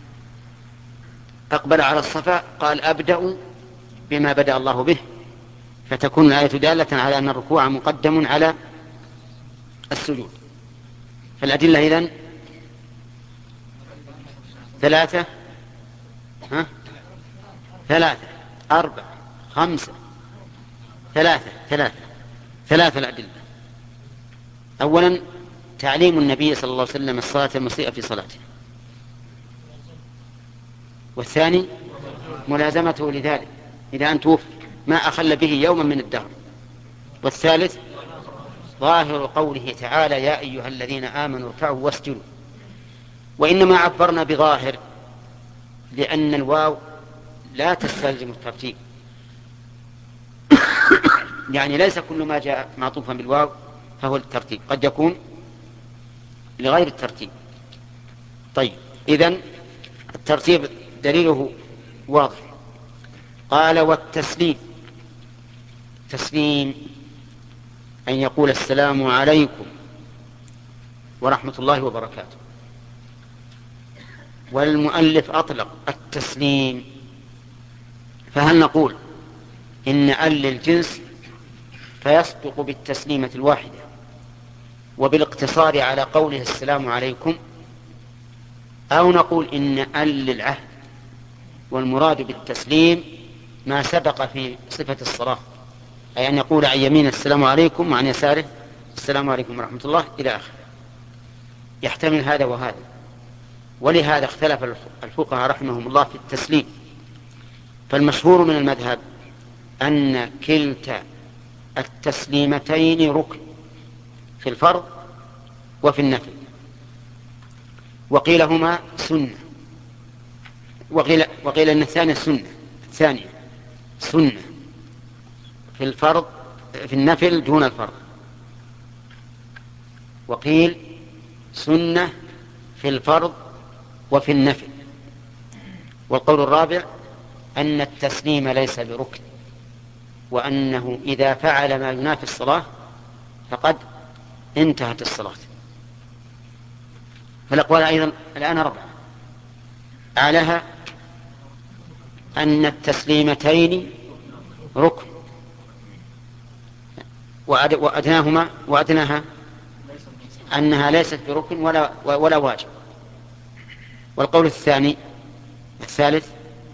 Speaker 1: أقبل على الصفا قال أبدأ بما بدأ الله به، فتكون الآية دالة على أن الركوع مقدم على السجود. فالأدلة إذن ثلاثة ها؟ ثلاثة أربعة خمسة ثلاثة ثلاثة ثلاثة الأدلة. أولا تعليم النبي صلى الله عليه وسلم الصلاة المسيئة في صلاته، والثاني ملازمته لذلك إذا أن توفي ما أخل به يوما من الدهر، والثالث ظاهر قوله تعالى يا أيها الذين آمنوا اركعوا واسجدوا. وإنما عبرنا بظاهر لأن الواو لا تستلزم الترتيب، يعني ليس كل ما جاء معطوفا بالواو فهو الترتيب، قد يكون لغير الترتيب. طيب إذن الترتيب دليله واضح. قال والتسليم، تسليم أن يقول السلام عليكم ورحمة الله وبركاته. والمؤلف أطلق التسليم، فهل نقول إن أل للجنس فيصدق بالتسليمة الواحدة وبالاقتصار على قوله السلام عليكم، أو نقول إن أل للعهد والمراد بالتسليم ما سبق في صفة الصلاة، أي أن يقول عن يمين السلام عليكم وعن يساره السلام عليكم ورحمة الله إلى آخره. يحتمل هذا وهذا، ولهذا اختلف الفقهاء رحمهم الله في التسليم. فالمشهور من المذهب أن كلتا التسليمتين ركن في الفرض وفي النفل، وقيل هما سنة، وقيل, وقيل أن الثانية سنة الثانية سنة في الفرض في النفل دون الفرض، وقيل سنة في الفرض وفي النفل. والقول الرابع أن التسليم ليس بركن، وأنه إذا فعل ما ينافي الصلاة فقد انتهت الصلاة. فالأقوال أيضا الآن أربعة، أعلاها أن التسليمتين ركن، وأدناهما وأدناها أنها ليست بركن ولا, ولا واجب. والقول الثاني الثالث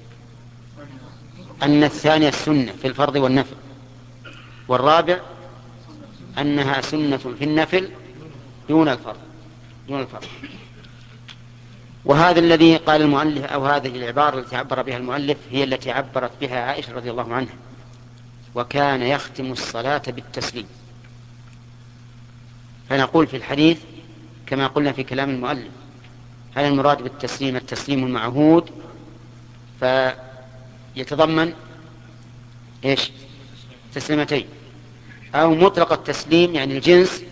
Speaker 1: أن الثانية السنة في الفرض والنفل، والرابع أنها سنة في النفل دون الفرض دون الفرض. وهذا الذي قال المؤلف، أو هذه العبارة التي عبر بها المؤلف هي التي عبرت بها عائشة رضي الله عنها، وكان يختم الصلاة بالتسليم. فنقول في الحديث كما قلنا في كلام المؤلف، هل المراد بالتسليم التسليم المعهود فيتضمن إيش تسليمتين، أو مطلق التسليم يعني الجنس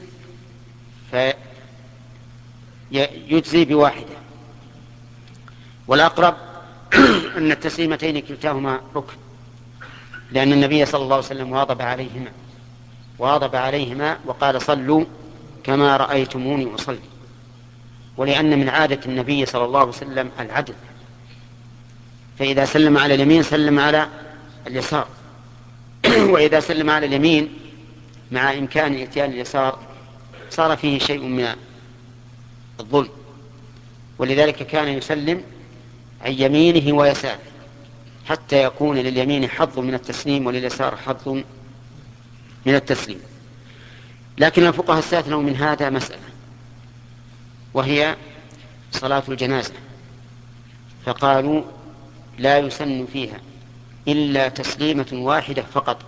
Speaker 1: فيجزي بواحدة. والأقرب أن التسليمتين كلتاهما ركن، لأن النبي صلى الله عليه وسلم واظب عليهما واظب عليهما وقال صلوا كما رأيتموني أصلي، ولأن من عادة النبي صلى الله عليه وسلم العدل، فإذا سلم على اليمين سلم على اليسار، وإذا سلم على اليمين مع إمكان إتيان اليسار صار فيه شيء من الظلم، ولذلك كان يسلم عن يمينه ويساره حتى يكون لليمين حظ من التسليم ولليسار حظ من التسليم. لكن الفقهاء استثنوا من هذا مسألة، وهي صلاة الجنازة، فقالوا لا يسن فيها إلا تسليمة واحدة فقط.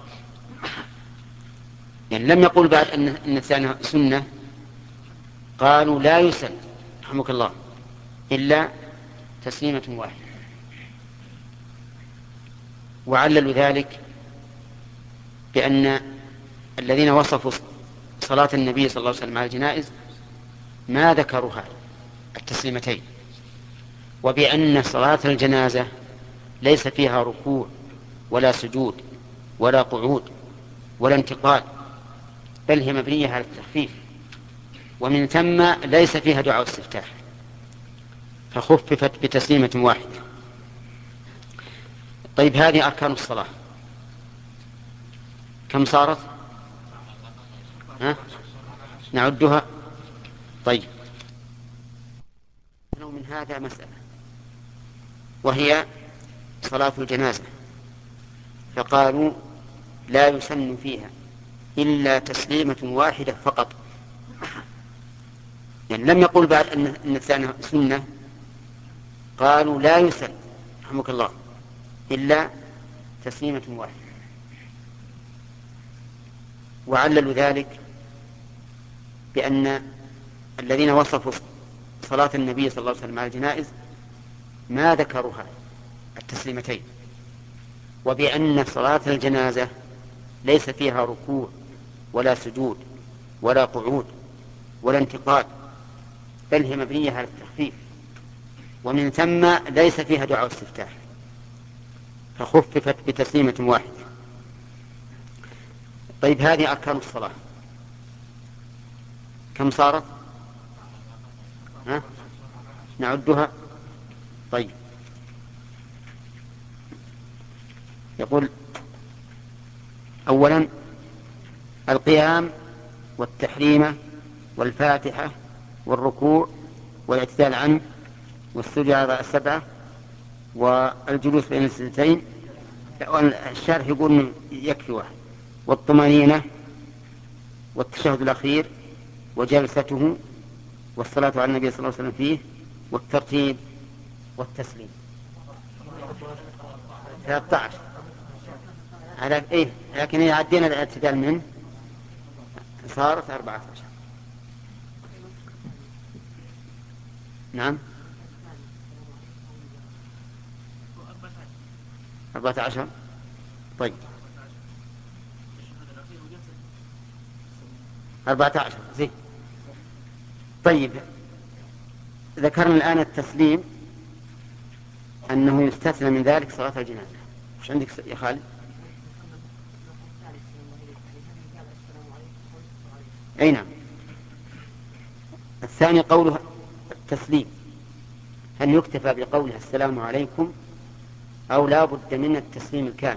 Speaker 1: يعني لم يقول بعد أن الثانية سنة، قالوا لا يسن رحمك الله إلا تسليمة واحدة. وعللوا ذلك بأن الذين وصفوا صلاة النبي صلى الله عليه وسلم على الجنائز ما ذكروا هذا التسليمتين، وبأن صلاة الجنازة ليس فيها ركوع ولا سجود ولا قعود ولا انتقال، بل هي مبنية على التخفيف، ومن ثم ليس فيها دعاء استفتاح، فخففت بتسليمة واحدة. طيب هذه أركان الصلاة كم صارت؟ ها؟ نعدها. طيب من هذا مسألة، وهي صلاة الجنازة، فقالوا لا يسن فيها إلا تسليمة واحدة فقط، يعني لم يقول بعد أن الثانية سنة، قالوا لا يسن رحمك الله إلا تسليمة واحدة. وعللوا ذلك بأن الذين وصفوا صلاة النبي صلى الله عليه وسلم على الجنائز ما ذكروها التسليمتين، وبأن صلاة الجنازة ليس فيها ركوع ولا سجود ولا قعود ولا انتقال، بل هي مبنية على التخفيف، ومن ثم ليس فيها دعاء استفتاح، فخففت بتسليمة واحدة. طيب هذه أركان الصلاة كم صارت؟ ها؟ نعدها. طيب يقول أولا القيام والتحريمة والفاتحة والركوع والاعتدال عنه والسجود على السبعة والجلوس بين السجدتين، الشارح يقول يكفي واحد، والطمأنينة والتشهد الأخير وجلسته والصلاة على النبي صلى الله عليه وسلم فيه والترتيب والتسليم. ثلاثة عشر على إيه، لكن إذا عدينا الاعتدال منه صارت أربعة عشر. نعم أربعة عشر. طيب أربعة عشر زين. طيب ذكرنا الآن التسليم أنه يستثنى من ذلك صلاة الجنازة. وش عندك يا خالد؟ أي نعم. الثاني قوله التسليم، هل يكتفى بقولها السلام عليكم أو لا بد من التسليم الكامل؟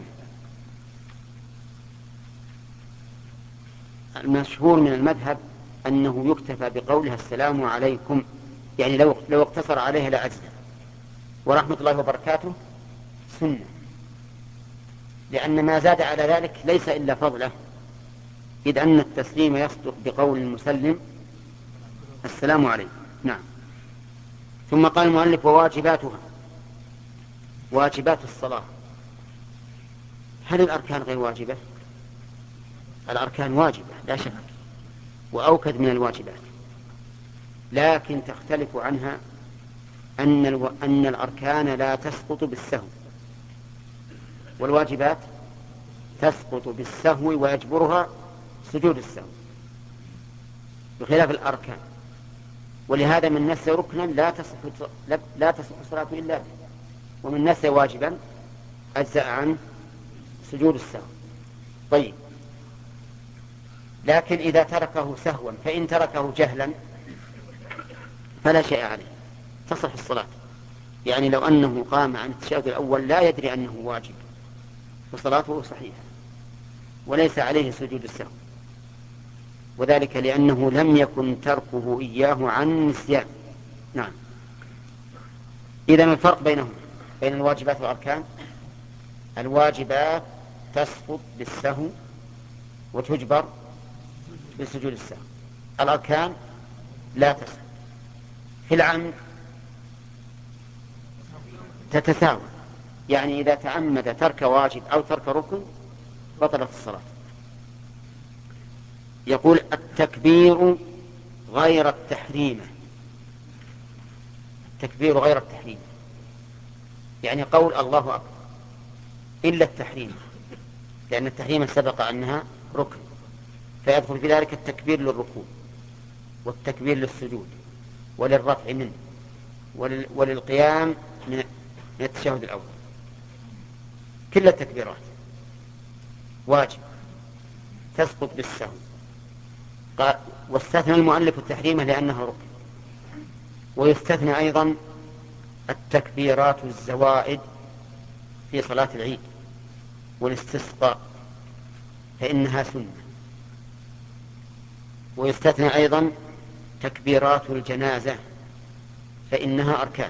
Speaker 1: المشهور من المذهب أنه يكتفى بقولها السلام عليكم، يعني لو لو اقتصر عليها لا أجزاء. ورحمة الله وبركاته سنة، لأن ما زاد على ذلك ليس إلا فضله، إذ أن التسليم يصدق بقول المسلم السلام عليكم. نعم. ثم قال المؤلف وواجباتها، واجبات الصلاة. هل الأركان غير واجبة؟ الأركان واجبة لا شك، وأوكد من الواجبات، لكن تختلف عنها أن, الو... أن الأركان لا تسقط بالسهو، والواجبات تسقط بالسهو ويجبرها سجود السهو بخلاف الأركان. ولهذا من نسي ركنا لا تصح لا تصح الصلاة إلا به، ومن نسي واجبا أجزأ عنه سجود السهو. طيب لكن إذا تركه سهوا، فإن تركه جهلا فلا شيء عليه، تصح الصلاة. يعني لو أنه قام عن التشهد الأول لا يدري أنه واجب فصلاته صحيحة وليس عليه سجود السهو، وذلك لأنه لم يكن تركه إياه عن نسيان. نعم. إذن الفرق بينهم بين الواجبات والأركان، الواجبات تسقط بالسهو وتجبر بسجود السهو، الأركان لا تسقط. في العمد تتساوى، يعني إذا تعمد ترك واجب أو ترك ركن بطلت الصلاة. يقول التكبير غير التحريم. التكبير غير التحريم يعني قول الله أكبر إلا التحريم، لأن التحريم سبق أنها ركن، فيدخل في ذلك التكبير للركوع والتكبير للسجود وللرفع منه ولل... وللقيام من التشهد الأول. كل التكبيرات واجب تسقط بالسهو. قال واستثنى المؤلف التحريم لأنها ركن. ويستثنى أيضا التكبيرات الزوائد في صلاة العيد والاستسقاء فإنها سنة. ويستثنى أيضا تكبيرات الجنازة فإنها أركان.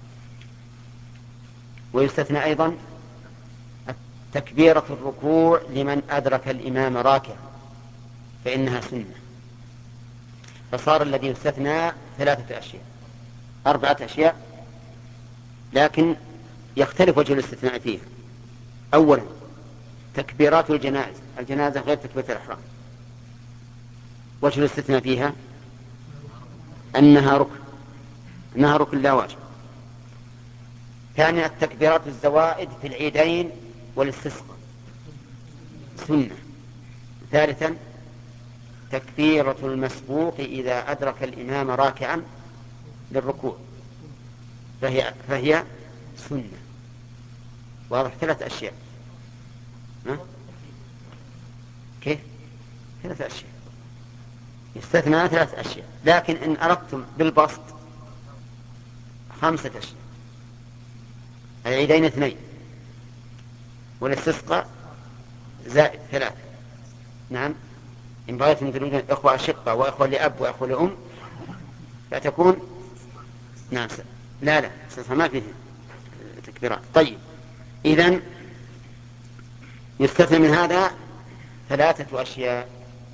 Speaker 1: ويستثنى أيضا تكبيرة الركوع لمن أدرك الإمام راكعا فإنها سنة. فصار الذي يستثنى ثلاثة أشياء أربعة أشياء، لكن يختلف وجه الاستثناء فيها. أولا تكبيرات الجنائز الجنازة غير تكبيرة الإحرام، وجه الاستثناء فيها أنها ركن أنها ركن لا واجب. ثانيا التكبيرات الزوائد في العيدين والاستسقاء سنة. ثالثا تكبيرة المسبوق إذا أدرك الإمام راكعا للركوع فهي, فهي سنة. واضح؟ ثلاث أشياء. ها؟ كيف؟ ثلاث أشياء يستثنى ثلاث أشياء، لكن إن أردتم بالبسط خمسة أشياء. العيدين اثنين والاستسقاء زائد ثلاثة. نعم، إن بغيتم تريدون إخوة أشقة وإخوة لأب وإخوة لأم فتكون نعم. لا لا ما فيه تكبيرات. طيب، إذن يستثنى من هذا ثلاثة أشياء: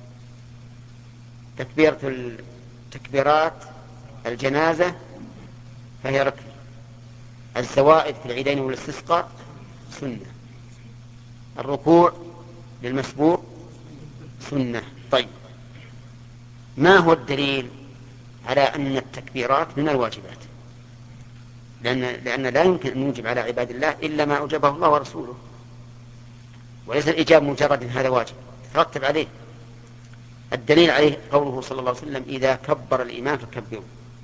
Speaker 1: تكبيرة تكبيرات الجنازة فهي ركن، الزوائد في العيدين والاستسقاء سنة، الركوع للمسبوق سنة. طيب، ما هو الدليل على أن التكبيرات من الواجبات؟ لأن, لأن لا يمكن أن نوجب على عباد الله إلا ما أوجبه الله ورسوله، وليس الإجاب مجرد هذا واجب ترتب عليه. الدليل عليه قوله صلى الله عليه وسلم: إذا كبر الإمام فكبروا.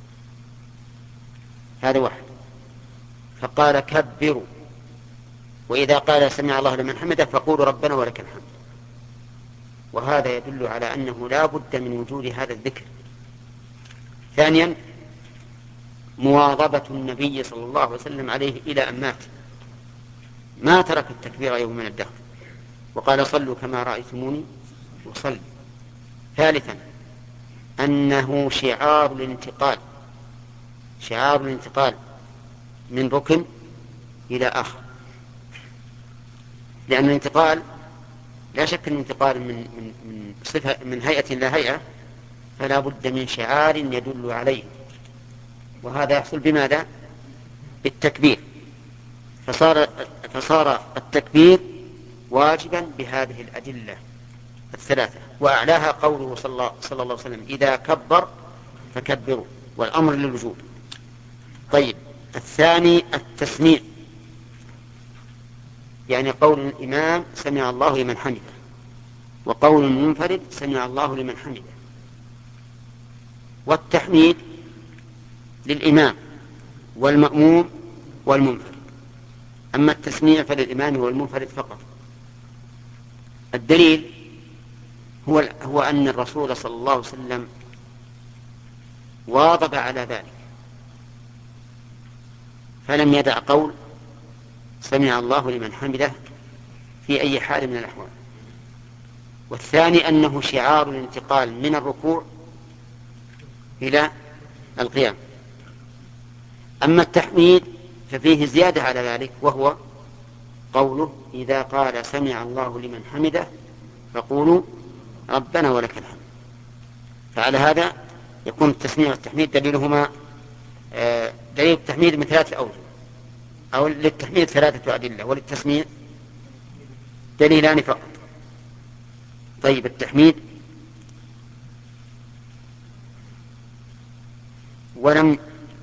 Speaker 1: هذا واحد. فقال كبروا، وإذا قال سمع الله لمن حمده فقولوا ربنا ولك الحمد. وهذا يدل على أنه لا بد من وجود هذا الذكر. ثانيا مواظبة النبي صلى الله عليه وسلم عليه إلى أن مات، ما ترك التكبير يوم من الدهر، وقال صلوا كما رأيتموني وصلي. ثالثا أنه شعار الانتقال شعار الانتقال من ركن إلى آخر، لأن الانتقال لا شك أن الانتقال من, من, من, صفة من هيئة إلى هيئة، فلا بد من شعار يدل عليه، وهذا يحصل بماذا؟ بالتكبير. فصار, فصار التكبير واجبا بهذه الأدلة الثلاثة، وأعلاها قوله صلى الله, صلى الله عليه وسلم: إذا كبر فكبروا، والأمر للوجوب. طيب، الثاني التسميع، يعني قول الإمام سمع الله لمن حمده، وقول المنفرد سمع الله لمن حمده. والتحميد للإمام والمأموم والمنفرد، أما التسميع فللإمام والمنفرد فقط. الدليل هو, هو أن الرسول صلى الله عليه وسلم واظب على ذلك، فلم يدع قول سمع الله لمن حمده في أي حال من الأحوال. والثاني أنه شعار الانتقال من الركوع إلى القيام. أما التحميد ففيه زيادة على ذلك، وهو قوله: إذا قال سمع الله لمن حمده فقولوا ربنا ولك الحمد. فعلى هذا يكون التسميع والتحميد دليلهما دليل التحميد من ثلاثة أوجه، أو للتحميد ثلاثة أدلة، وللتسميع دليلان فقط. طيب، التحميد ولم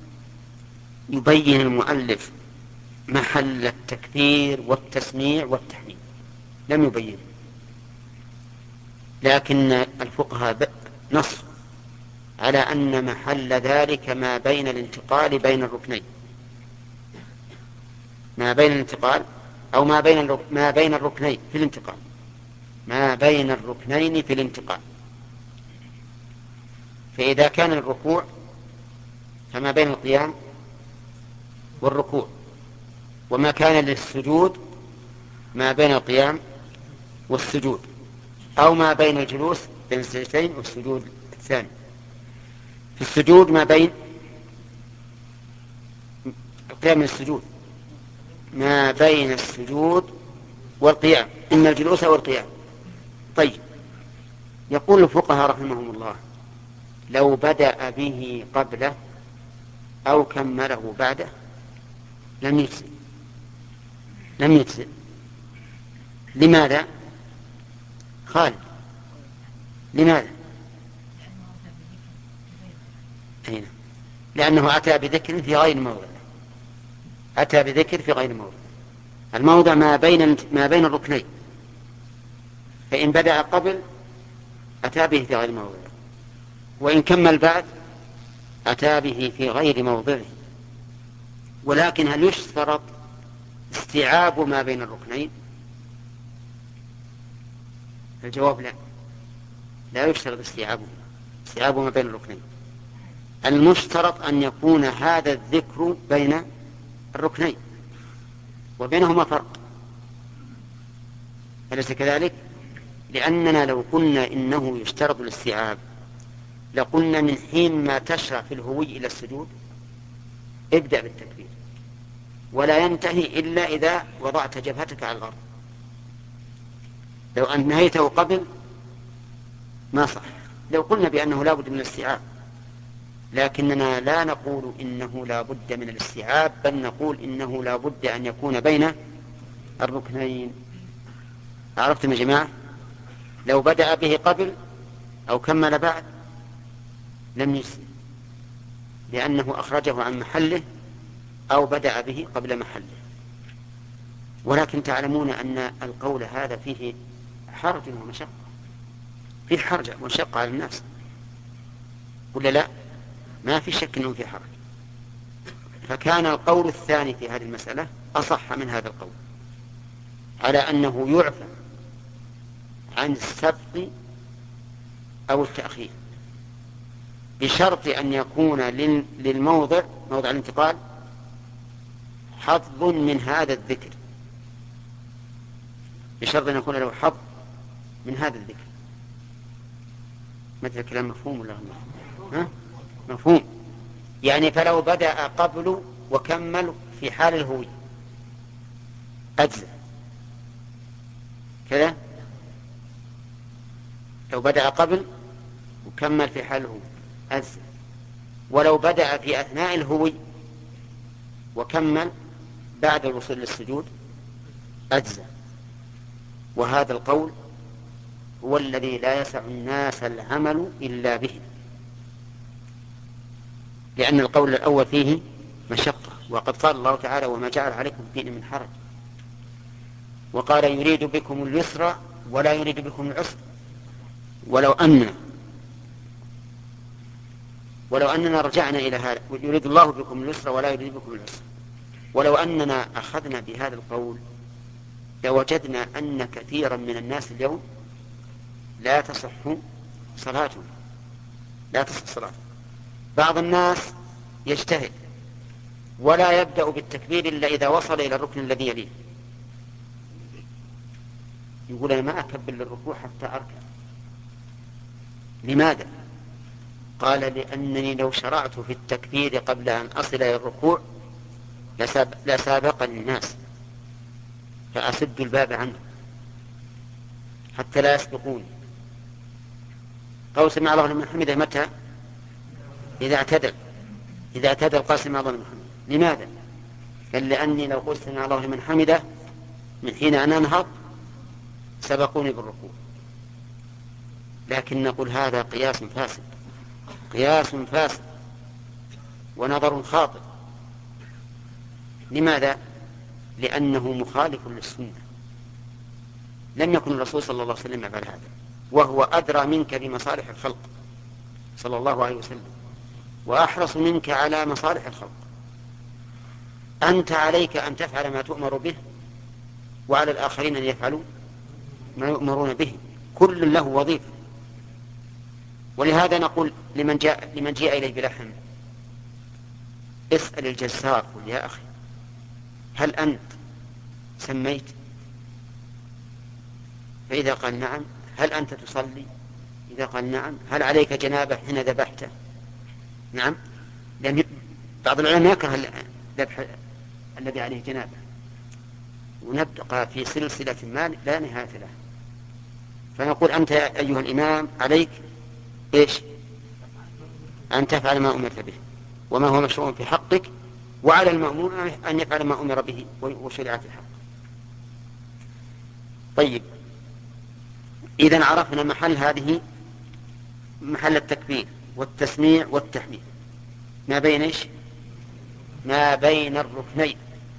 Speaker 1: يبين المؤلف محل التكبير والتسميع والتحميد، لم يبين، لكن الفقهاء نص على أن محل ذلك ما بين الانتقال بين الركنين، ما بين الانتقال أو ما بين ما بين الركنين في الانتقال، ما بين الركنين في الانتقال. فإذا كان الركوع فما بين القيام والركوع، وما كان للسجود ما بين القيام والسجود، أو ما بين الجلوس بين السجدتين والسجود الثاني. في السجود ما بين القيام من السجود، ما بين السجود والقيام، إما الجلوس أو القيام. طيب، يقول الفقهاء رحمهم الله: لو بدأ به قبله أو كمله بعده لم يجزئ، لم يجزئ. لماذا؟ خالد، لماذا؟ أين؟ لأنه أتى بذكر في غير موضع، أتى بذكر في غير موضع. الموضع ما بين ما بين الركنين، فإن بدأ قبل أتى به في غير موضع، وإن كمل بعد أتى به في غير موضعه. ولكن هل يشترط استيعاب ما بين الركنين؟ الجواب لا، لا يشترط استيعابه استيعاب ما بين الركنين. المشترط أن يكون هذا الذكر بين الركنين، وبينهما فرق، أليس كذلك؟ لأننا لو قلنا إنه يشترط الاستيعاب لقلنا من حين ما تشرع في الهوي إلى السجود ابدأ بالتكبير، ولا ينتهي إلا إذا وضعت جبهتك على الأرض. لو أنهيته قبل ما صح. لو قلنا بأنه لا بد من الاستيعاب، لكننا لا نقول إنه لا بد من الاستيعاب، بل نقول إنه لا بد أن يكون بين الركنين. عرفتم يا جماعة؟ لو بدأ به قبل أو كمل بعد لم يجزئ، لأنه أخرجه عن محله أو بدأ به قبل محله. ولكن تعلمون أن القول هذا فيه حرج ومشقة، فيه حرج ومشقة على الناس، ولا لا؟ ما في شك أنه في حرج. فكان القول الثاني في هذه المسألة أصح من هذا القول، على أنه يعفى عن السبق أو التأخير، بشرط أن يكون للموضع موضع الانتقال حظ من هذا الذكر، بشرط أن يكون له حظ من هذا الذكر. مثل الكلام مفهوم ولا مفهوم؟ ها؟ مفهوم. يعني فلو بدأ قبل وكمل في حال الهوي أجزأ كذا، لو بدأ قبل وكمل في حال الهوي أجزأ. ولو بدأ في أثناء الهوي وكمل بعد الوصول للسجود أجزأ. وهذا القول هو الذي لا يسع الناس العمل إلا به، لأن القول الأول فيه مشقة، وقد قال الله تعالى: وما جعل عليكم في الدين من حرج، وقال: يريد بكم اليسر ولا يريد بكم العسر. ولو أننا ولو أننا رجعنا إلى هذا، يريد الله بكم اليسر ولا يريد بكم العسر، ولو أننا أخذنا بهذا القول لوجدنا أن كثيرا من الناس اليوم لا تصح صلاتهم، لا تصح صلاتهم. بعض الناس يجتهد ولا يبدأ بالتكبير إلا إذا وصل إلى الركن الذي يليه، يقول: أنا ما أكبر للركوع حتى أركع. لماذا؟ قال: لأنني لو شرعت في التكبير قبل أن أصل إلى الركوع لسابقني الناس فأسد الباب عنه حتى لا يسبقوني. قول سمع الله لمن حمده متى؟ إذا اعتدل، إذا اعتدل قال سمع الله لمن حمده. لماذا؟ قال: لأني لو قلت سمع الله لمن حمده من حين أن أنهض سبقوني بالركوع. لكن نقول هذا قياس فاسد، قياس فاسد ونظر خاطئ. لماذا؟ لأنه مخالف للسنة. لم يكن الرسول صلى الله عليه وسلم يفعل هذا، وهو أدرى منك بمصالح الخلق. صلى الله عليه وسلم، وأحرص منك على مصالح الخلق. أنت عليك أن تفعل ما تؤمر به، وعلى الآخرين أن يفعلوا ما يؤمرون به، كل له وظيفة. ولهذا نقول لمن جاء لمن جاء إليه بلحم: اسأل الجزار، قل يا أخي هل أنت سميت؟ فإذا قال نعم: هل أنت تصلي؟ إذا قال نعم: هل عليك جنابة حين ذبحته؟ نعم، لأن بعض العلماء يكره الذبح الذي عليه جنابة، ونبقى في سلسلة ما لا نهاية لها. فنقول: أنت أيها الإمام عليك إيش؟ أن تفعل ما أمرت به وما هو مشروع في حقك، وعلى المأمور أن يفعل ما أمر به وشرع في حقه. طيب، إذن عرفنا محل هذه محل التكبير والتسميع والتحميد، ما بين إيش؟ ما بين الركنين،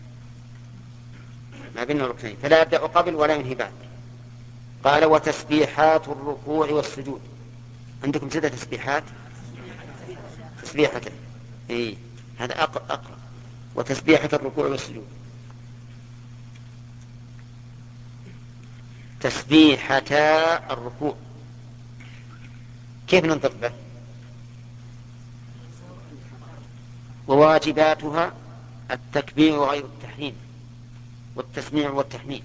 Speaker 1: ما بين الركنين، فلا يبدأ قبل ولا ينهي بعد. قال: وتسبيحات الركوع والسجود. عندكم ستة تسبيحات، تسبيحة إيه؟ هذا أقرأ. وتسبيحة الركوع والسجود. تسبيحتا الركوع كيف ننطق به؟ وواجباتها التكبير غير التحريم والتسميع والتحميد.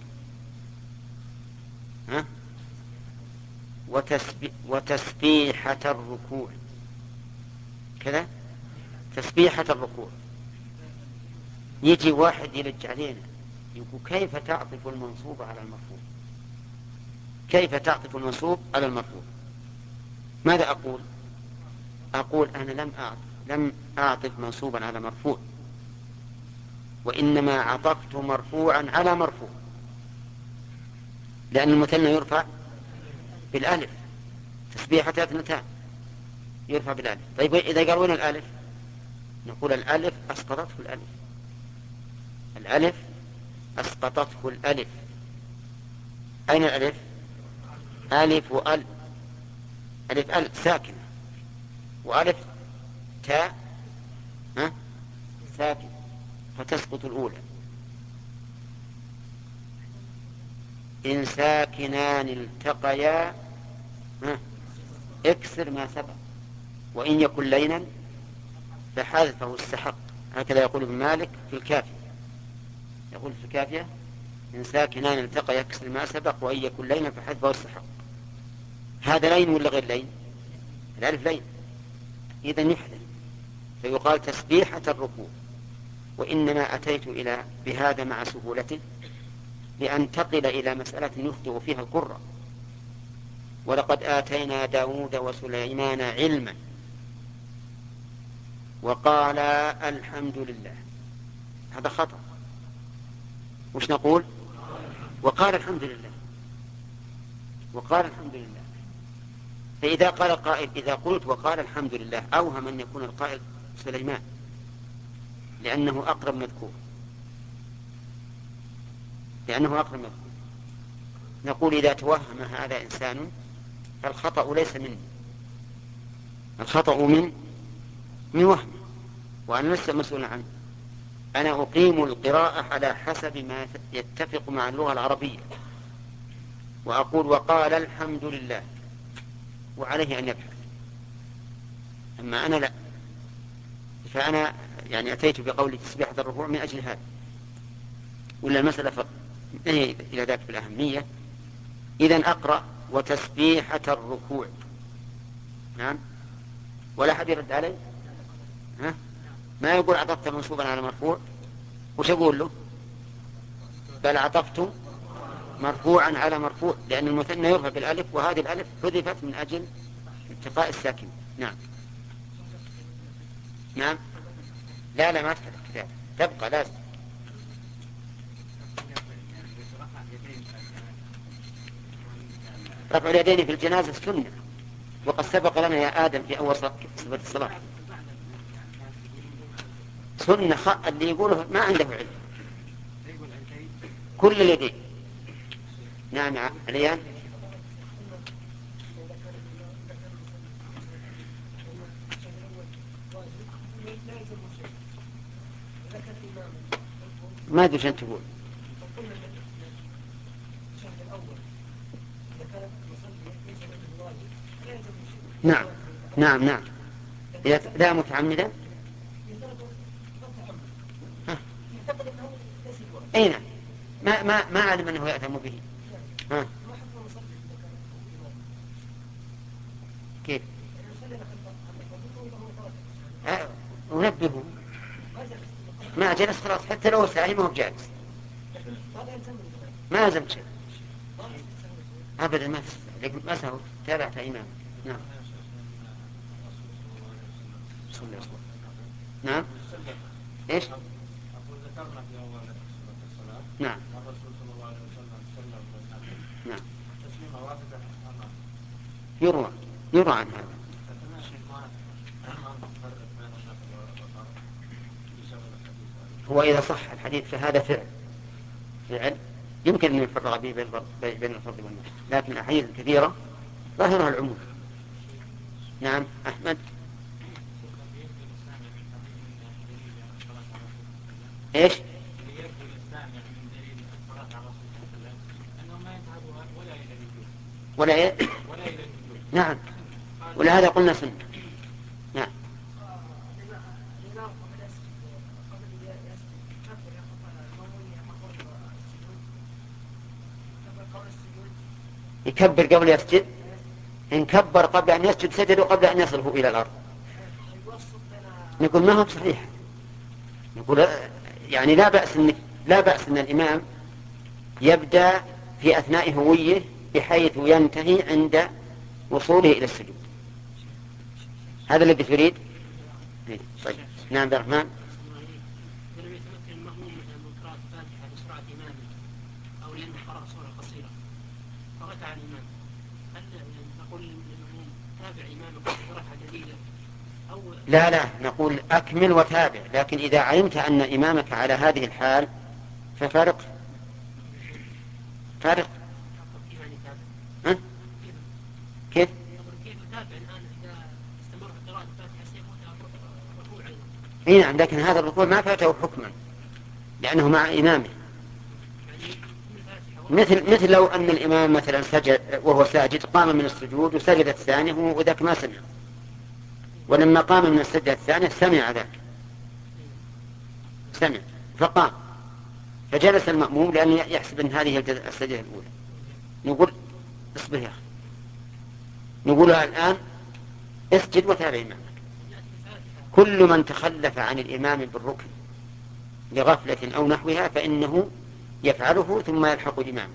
Speaker 1: ها؟ وتسبي... وتسبيحة الركوع كذا، تسبيحة الركوع. يجي واحد يلج علينا يقول: كيف تعطف المنصوب على المرفوع؟ كيف تعطف المنصوب على المرفوع؟ ماذا أقول؟ أقول: أنا لم أعطف لم أعطف منصوبا على مرفوع، وإنما عطفت مرفوعا على مرفوع، لأن المثنى يرفع بالألف، تسبيحة اثنتان يرفع بالألف. طيب إذا قال: وين الألف؟ نقول: الألف أسقطته الألف، الألف أسقطته الألف. أين الألف؟ ألف وأل، ألف أل ساكنة، وألف تاء ها ساكن، فتسقط الأولى. إن ساكنان التقيا اكسر ما سبق، وإن يكن لينا فحذفه استحق. هكذا يقول ابن مالك في الكافية، يقول في الكافية: إن ساكنان التقيا اكسر ما سبق، وإن يكن لينا فحذفه استحق. هذا لين ولا غير لين؟ الألف لين، إذن يحذف، فيقال تسبيحة الركوع. وإنما أتيت إلى بهذا مع سهولته لأنتقل إلى مسألة يخطئ فيها القراء: ولقد آتينا داود وسليمان علما وقال الحمد لله. هذا خطأ. وش نقول؟ وقال الحمد لله، وقال الحمد لله. فإذا قال القائل: إذا قلت وقال الحمد لله، أوهم أن يكون القائل سليمان، لأنه أقرب مذكور، لأنه أقرب مذكور. نقول: إذا توهم هذا إنسان فالخطأ ليس مني، الخطأ من من وهم، وأنا لست مسؤولا عنه. أنا أقيم القراءة على حسب ما يتفق مع اللغة العربية، وأقول: وقال الحمد لله، وعليه أن يبحث. أما أنا لا، فأنا يعني أتيت بقول تسبيحة الركوع من أجل هذا، ولا المسألة فقط إلى ذلك بالأهمية. إذن أقرأ: وتسبيحة الركوع. نعم، ولا حد يرد علي؟ ها؟ ما يقول عطفت منصوبا على مرفوع، وش أقول له؟ بل عطفت مرفوعا على مرفوع، لأن المثنى يرفع بالألف، وهذه الألف حذفت من أجل التقاء الساكن. نعم نعم، لا لا ما تحذف الكتاب، تبقى لازم. رفع اليدين في الجنازة سنة، وقد سبق لنا يا آدم في أول صفة الصلاة سنة. خ... اللي يقوله ما عنده علم. كل اليدين. نعم عليان. ما أدري شو تقول. نعم نعم نعم لا متعمدا. أين ما ما ما علم أنه يأثم به. ها. كيف أنبهه ما جلس خلاص حتى لو ساعي ما هو جالس ما لازم شيء أبدا ما تستطيع ما سهو تابعت إمام. نعم نعم إيش
Speaker 4: أقول ذكرنا في أول الصلاة
Speaker 1: نعم
Speaker 4: الرسول صلى الله عليه وسلم سلم بالنبي
Speaker 1: نعم
Speaker 4: تسليمة واحدة أمام
Speaker 1: يروى يروى عن هذا.
Speaker 4: لكن الشيخ ما ما نفرق بين النفل والوتر بسبب الحديث.
Speaker 1: هو إذا صح الحديث فهذا فعل فعل يمكن أن يفرق به بين الفرد والنفل، لكن الأحاديث الكثيرة ظاهرها العموم. نعم أحمد. إيش؟ ولا إيه؟ نعم ولهذا قلنا سنة. نعم يكبر قبل يسجد. إن كبر قبل أن يسجد سجد قبل أن يصله إلى الأرض. نقول ما هو صحيح. نقول يعني لا بأس إن لا بأس أن الإمام يبدأ في أثناء هويه بحيث ينتهي عند وصوله إلى السجود. هذا الذي تريد. طيب نعم عبد الرحمن. لا لا نقول أكمل وتابع، لكن إذا علمت أن إمامك على هذه الحال ففارق فارق. ها؟ كيف؟ إيه نعم لكن هذا الركوع ما فاته حكما لأنه مع إمامه. مثل مثل لو أن الإمام مثلا سجد وهو ساجد قام من السجود وسجد الثانية وذاك ما سمع، ولما قام من السجدة الثانية سمع ذاك سمع فقام فجلس المأموم لأنه يحسب أن هذه السجدة الأولى. نقول اصبر يا أخي نقولها الآن اسجد وتابع إمامك. كل من تخلف عن الإمام بالركن لغفلة أو نحوها فإنه يفعله ثم يلحق إمامه.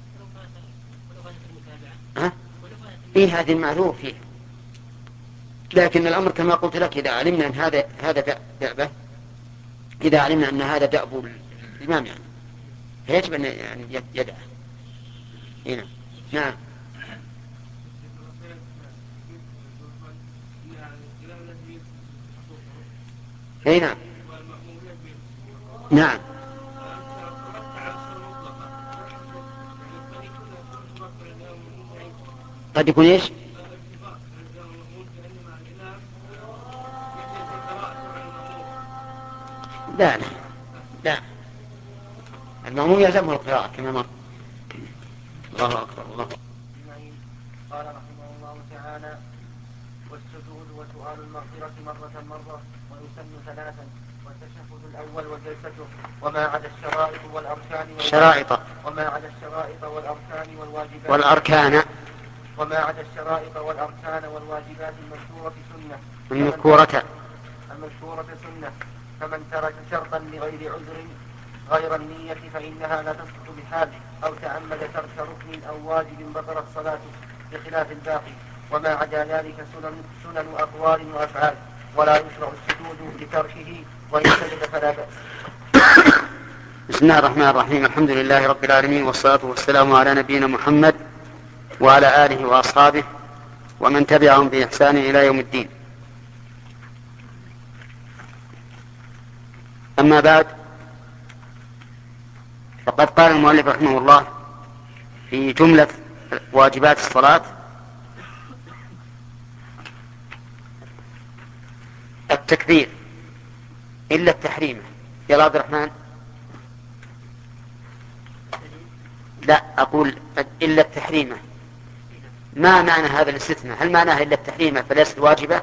Speaker 1: ها؟ إيه هذه المعذور فيه، لكن الأمر كما قلت لك إذا علمنا أن هذا هذا دأبه إذا علمنا أن هذا دأب الإمام يعني فيجب أن يعني يدعه. هنا نعم هنا نعم قد يكون إيش؟ لا لا لا المأموم يلزمه القراءة كما مر. الله أكبر الله أكبر.
Speaker 5: قال رحمه الله تعالى: والسجود وسؤال المغفرة مرة مرة ويسن ثلاثا، والتشهد الأول وجلسته وما عدا الشرائط والأركان
Speaker 1: الشرائط
Speaker 5: وما عدا الشرائط والأركان والواجبات
Speaker 1: والأركان
Speaker 5: وما عدا الشرائط والأركان والواجبات المذكورة سنة
Speaker 1: المذكورة
Speaker 5: المذكورة سنة. فمن ترك شرطا لغير عذر غير النية فإنها لا تسقط بحال، أو تعمد ترك ركن أو واجب بطلت صلاته بخلاف الباقي. وما عدا ذلك سنن, سنن أقوال وأفعال، ولا يشرع السجود لتركه، وإن سجد فلا بأس.
Speaker 1: بسم الله الرحمن الرحيم. الحمد لله رب العالمين، والصلاة والسلام على نبينا محمد وعلى آله وأصحابه ومن تبعهم بإحسان إلى يوم الدين. أما بعد، فقد قال المؤلف رحمه الله في جملة واجبات الصلاة: التكبير إلا التحريم. يا عبد الرحمن لا أقول إلا التحريمة. ما معنى هذا الاستثناء؟ هل معناها إلا التحريمة فليست واجبة؟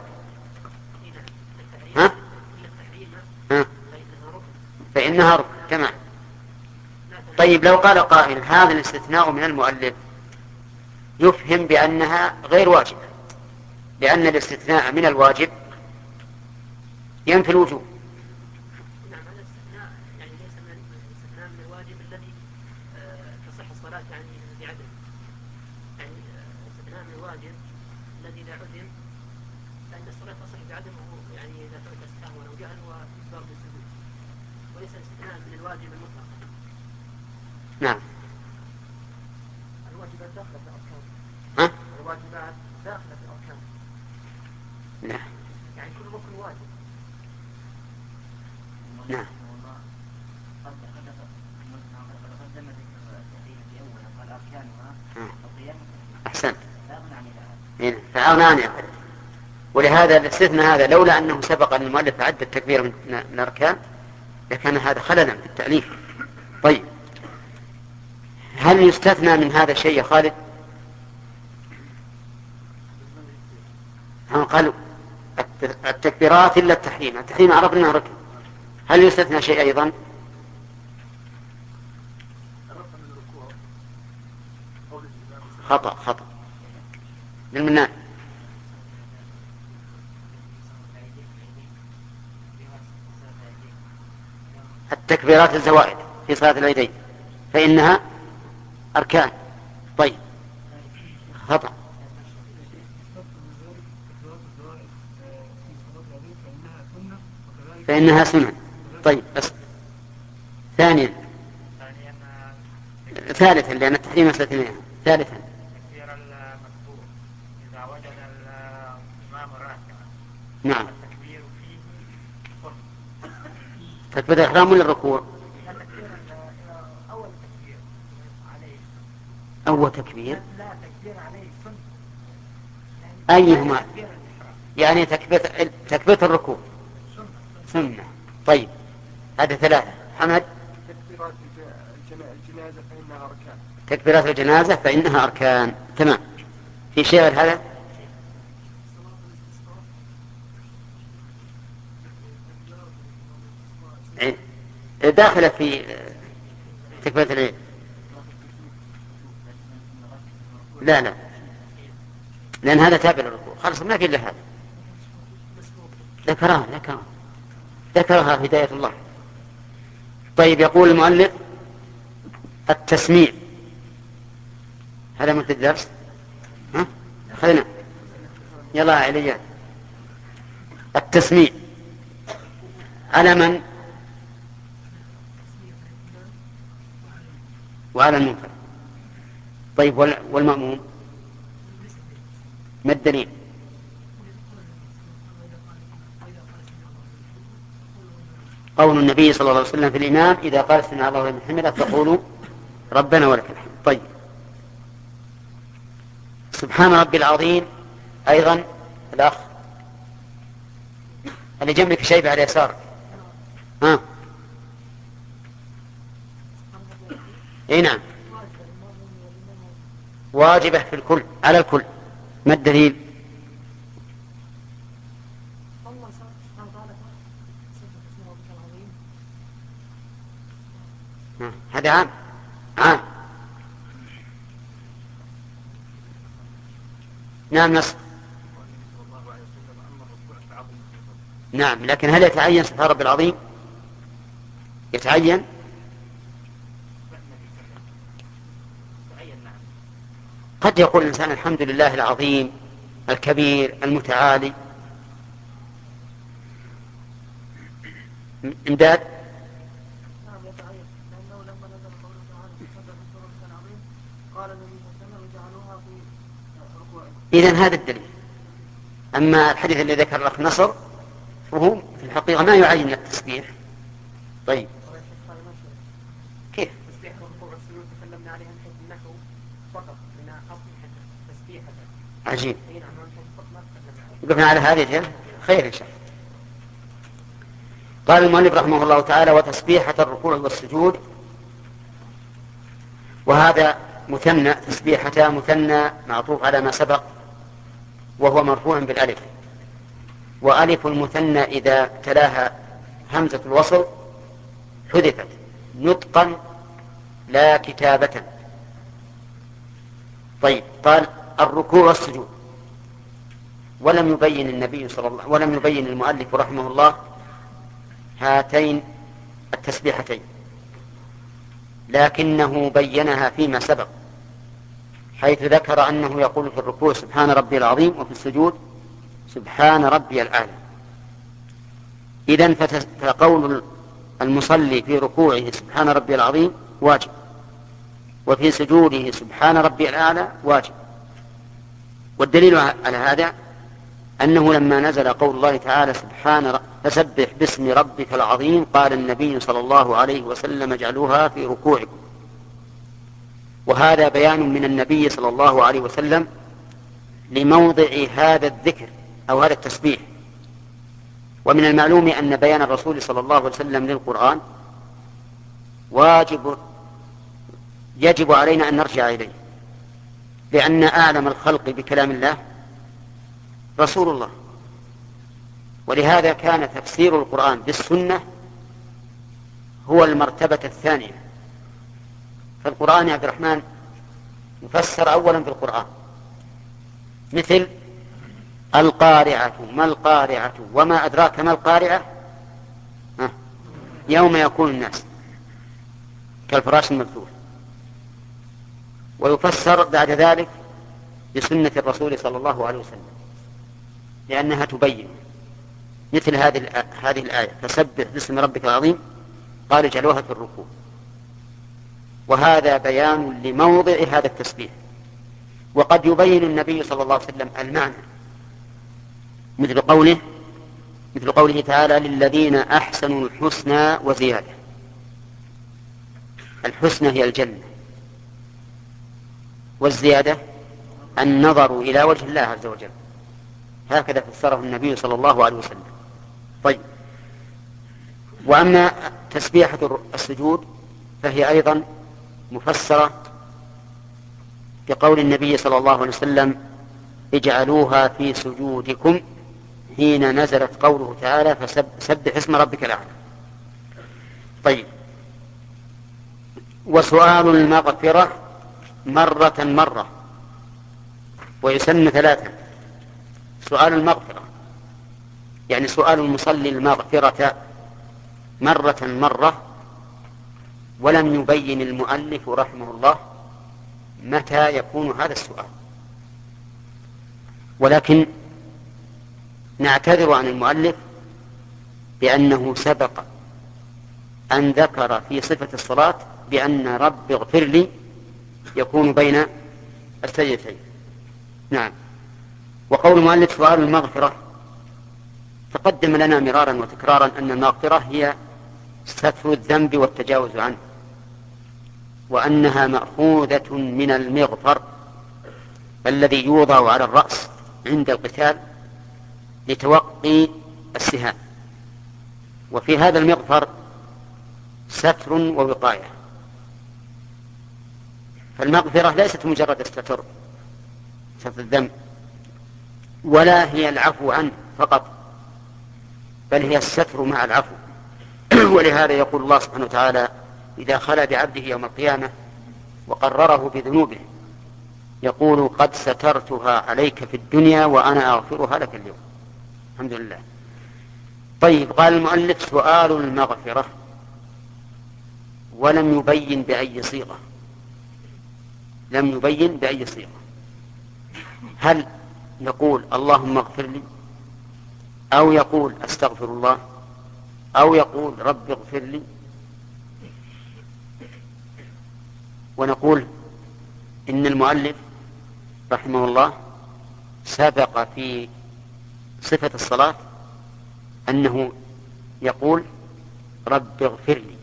Speaker 1: ها؟ ها؟ فإنها ركن. تمام. طيب لو قال قائل هذا الاستثناء من المؤلف يفهم بأنها غير واجبة، لأن الاستثناء من الواجب ينفي الوجوب.
Speaker 3: نعم هذا الاستثناء يعني ليس من الاستثناء من الواجب الذي تصح الصلاة يعني بعدم، يعني الاستثناء من الواجب الذي لا عدم فإن الصلاة تصح بعدمه، يعني إذا ترك سهوا أو جهل ويجبر بالسجود، وليس الاستثناء من الواجب المطلق.
Speaker 1: نعم.
Speaker 3: الواجبات داخلة في الأركان.
Speaker 1: ها؟
Speaker 3: الواجبات داخلة في الأركان.
Speaker 1: نعم.
Speaker 3: يعني كل ركن واجب.
Speaker 1: نعم. أحسن. فأغنى عن يقل. ولهذا الاستثناء هذا لولا أنه سبق أن المؤلف عد التكبير من الأركان لكان هذا خللا في التأليف. طيب هل يستثنى من هذا الشيء يا خالد؟ هم قالوا التكبيرات إلا التحريم. التحريم عرفنا أنه ركن. هل يستثنى شيء أيضا؟ خطأ خطأ للمنان. التكبيرات الزوائد في صلاة العيدين فإنها أركان. طيب خطأ. فإنها سنة. طيب بس ثانيا ثالثا لأن التحريم استثناء. ثالثا
Speaker 4: تكبير المكتوب إذا وجد الإمام راكعا.
Speaker 1: نعم.
Speaker 4: التكبير فيه فرض.
Speaker 1: تكبير الإحرام ولا الركوع؟
Speaker 3: أول تكبير عليه.
Speaker 1: أول تكبير.
Speaker 3: لا تكبير عليه سنة.
Speaker 1: أيهما؟ يعني تكبير تكبير الركوع سنة. طيب هذا ثلاثة. حمد.
Speaker 2: تكبيرات الجنازة فإنها أركان.
Speaker 1: تكبيرات الجنازة فإنها أركان. تمام. في شيء غير هذا؟ داخلة في تكبيرة العيد. لا لا لأن هذا تابع للركوع. خلاص ما في إلا هذا. ذكرها ذكرها ذكرها هداية الله. طيب يقول المؤلف التسميع. هذا مثل الدرس. ها خلينا يلا عليا. التسميع على من؟ وعلى المنفرد. طيب والمأموم ما الدليل؟ قول النبي صلى الله عليه وسلم في الإمام إذا قال سمع الله لمن حمده فقولوا ربنا ولك الحمد. طيب سبحان ربي العظيم أيضا الأخ اللي جنبك شيء على اليسار. ها اي نعم واجبة في الكل على الكل. ما الدليل؟ هذا عام عام. نعم نص. نعم لكن هل يتعين سبحان ربي العظيم؟ يتعين. قد يقول الإنسان الحمد لله العظيم الكبير المتعالي. امداد. إذن هذا الدليل. أما الحديث الذي ذكر الأخ نصر فهو في الحقيقة ما يعين التسبيح. طيب كيف؟
Speaker 3: تسبيح الركوع والسجود تكلمنا عليها من النحو فقط من أصل تسبيحة.
Speaker 1: عجيب. وقفنا على هذه خير إن شاء الله. قال المؤلف رحمه الله تعالى وتسبيحة الركوع والسجود وهذا مثنى، تسبيحتا مثنى معطوف على ما سبق وهو مرفوع بالألف، وألف المثنى إذا تلاها همزة الوصل حذفت نطقا لا كتابة. طيب، قال الركوع والسجود، ولم يبين النبي صلى الله ولم يبين المؤلف رحمه الله هاتين التسبيحتين، لكنه بينها فيما سبق، حيث ذكر أنه يقول في الركوع سبحان ربي العظيم، وفي السجود سبحان ربي الأعلى. إذن فقول المصلي في ركوعه سبحان ربي العظيم واجب، وفي سجوده سبحان ربي الأعلى واجب. والدليل على هذا أنه لما نزل قول الله تعالى سبحان ر... فسبح باسم ربك العظيم، قال النبي صلى الله عليه وسلم اجعلوها في ركوعكم. وهذا بيان من النبي صلى الله عليه وسلم لموضع هذا الذكر أو هذا التسبيح. ومن المعلوم أن بيان الرسول صلى الله عليه وسلم للقرآن واجب، يجب علينا أن نرجع إليه، لأن أعلم الخلق بكلام الله رسول الله. ولهذا كان تفسير القرآن بالسنة هو المرتبة الثانية. فالقرآن يا عبد الرحمن يفسر أولا بالقرآن، مثل القارعة ما القارعة وما أدراك ما القارعة يوم يكون الناس كالفراش المبثوث. ويفسر بعد ذلك بسنة الرسول صلى الله عليه وسلم، لأنها تبين، مثل هذه هذه الآية فسبح باسم ربك العظيم، قال اجعلوها في الركوع. وهذا بيان لموضع هذا التسبيح. وقد يبين النبي صلى الله عليه وسلم المعنى، مثل قوله مثل قوله تعالى للذين أحسنوا الحسنى وزيادة. الحسنى هي الجنة، والزيادة النظر إلى وجه الله عز وجل. هكذا فسره النبي صلى الله عليه وسلم. طيب، وأما تسبيحة السجود فهي أيضا مفسرة بقول النبي صلى الله عليه وسلم اجعلوها في سجودكم حين نزلت قوله تعالى فسبح اسم ربك الأعلى. طيب، وسؤال المغفرة مرة مرة، ويسن ثلاثا. سؤال المغفرة يعني سؤال المصلي المغفرة مرة مرة، ولم يبين المؤلف رحمه الله متى يكون هذا السؤال، ولكن نعتذر عن المؤلف بأنه سبق أن ذكر في صفة الصلاة بأن رب اغفر لي يكون بين السجدتين. نعم. وقول المؤلف سؤال المغفرة تقدم لنا مرارا وتكرارا أن المغفرة هي ستر الذنب والتجاوز عنه، وأنها مأخوذة من المغفر الذي يوضع على الرأس عند القتال لتوقي السهام. وفي هذا المغفر ستر ووقاية. فالمغفرة ليست مجرد الستر ستر الذنب، ولا هي العفو عنه فقط، بل هي الستر مع العفو. ولهذا يقول الله سبحانه وتعالى إذا خلى بعبده يوم القيامة وقرره بذنوبه يقول قد سترتها عليك في الدنيا وأنا أغفرها لك اليوم. الحمد لله. طيب، قال المؤلف سؤال المغفرة، ولم يبين بأي صيغة، لم يبين بأي صيغة. هل يقول اللهم اغفر لي، أو يقول استغفر الله، أو يقول رب اغفر لي؟ ونقول إن المؤلف رحمه الله سبق في صفة الصلاة أنه يقول رب اغفر لي،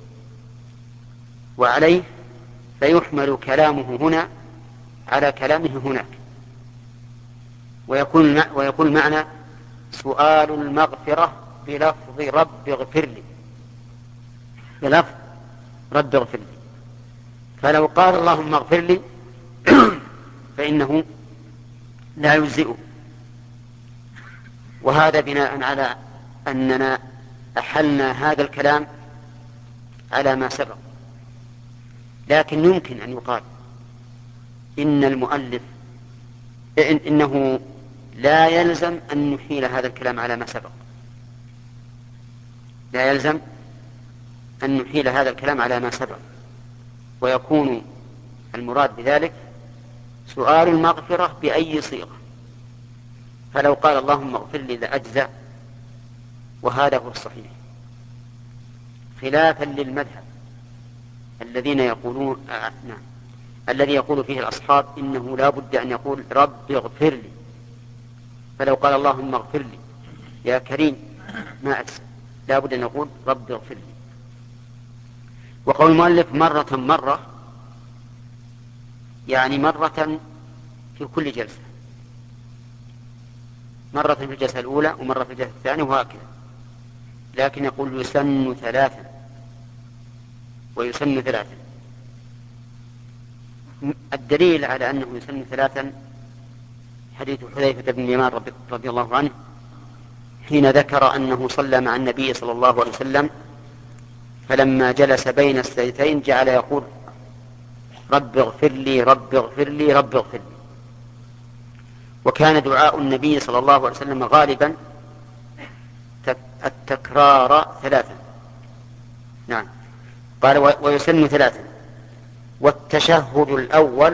Speaker 1: وعليه فيحمل كلامه هنا على كلامه هناك، ويكون ويكون معنى سؤال المغفرة بلفظ رب اغفر لي، بلفظ رب اغفر لي. فلو قال اللهم اغفر لي فإنه لا يجزئه، وهذا بناء على أننا أحلنا هذا الكلام على ما سبق. لكن يمكن أن يقال إن المؤلف إن إنه لا يلزم أن نحيل هذا الكلام على ما سبق، لا يلزم أن نحيل هذا الكلام على ما سبق، ويكون المراد بذلك سؤال المغفرة بأي صيغة. فلو قال اللهم اغفر لي لأجزأ، وهذا هو الصحيح، خلافا للمذهب الذين يقولون آه نعم الذي يقول فيه الأصحاب إنه لا بد أن يقول رب اغفر لي. فلو قال اللهم اغفر لي يا كريم ما أجزأ، لا بد أن يقول رب اغفر لي. وقول المؤلف مرة مرة يعني مرة في كل جلسة، مرة في الجلسة الأولى ومرة في الجلسة الثانية وهكذا. لكن يقول يسن ثلاثا ويسن ثلاثا. الدليل على أنه يسن ثلاثا حديث حذيفة بن اليمان رضي الله عنه حين ذكر أنه صلى مع النبي صلى الله عليه وسلم، فلما جلس بين السجدتين جعل يقول رب اغفر لي رب اغفر لي رب اغفر لي. وكان دعاء النبي صلى الله عليه وسلم غالبا التكرار ثلاثا. نعم قال ويسن ثلاثا. والتشهد الأول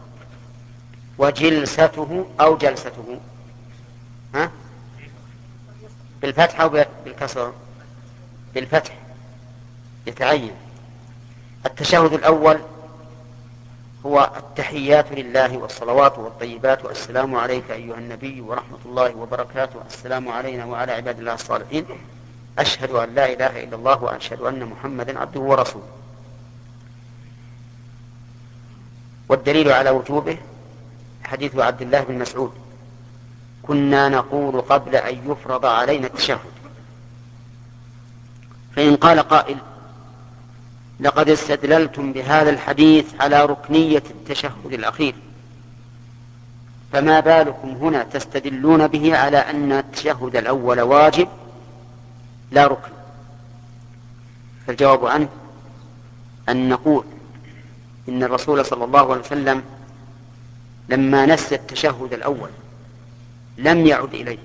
Speaker 1: وجلسته أو جلسته، ها؟ بالفتح أو بالكسر؟ بالفتح يتعين. التشهد الأول هو التحيات لله والصلوات والطيبات والسلام عليك أيها النبي ورحمة الله وبركاته، السلام علينا وعلى عباد الله الصالحين، أشهد أن لا إله إلا الله وأشهد أن محمدا عبده ورسوله. والدليل على وجوبه حديث عبد الله بن مسعود كنا نقول قبل أن يفرض علينا التشهد. فإن قال قائل لقد استدللتم بهذا الحديث على ركنية التشهد الأخير، فما بالكم هنا تستدلون به على أن التشهد الأول واجب لا ركن؟ فالجواب عنه أن نقول إن الرسول صلى الله عليه وسلم لما نسي التشهد الأول لم يعد إليه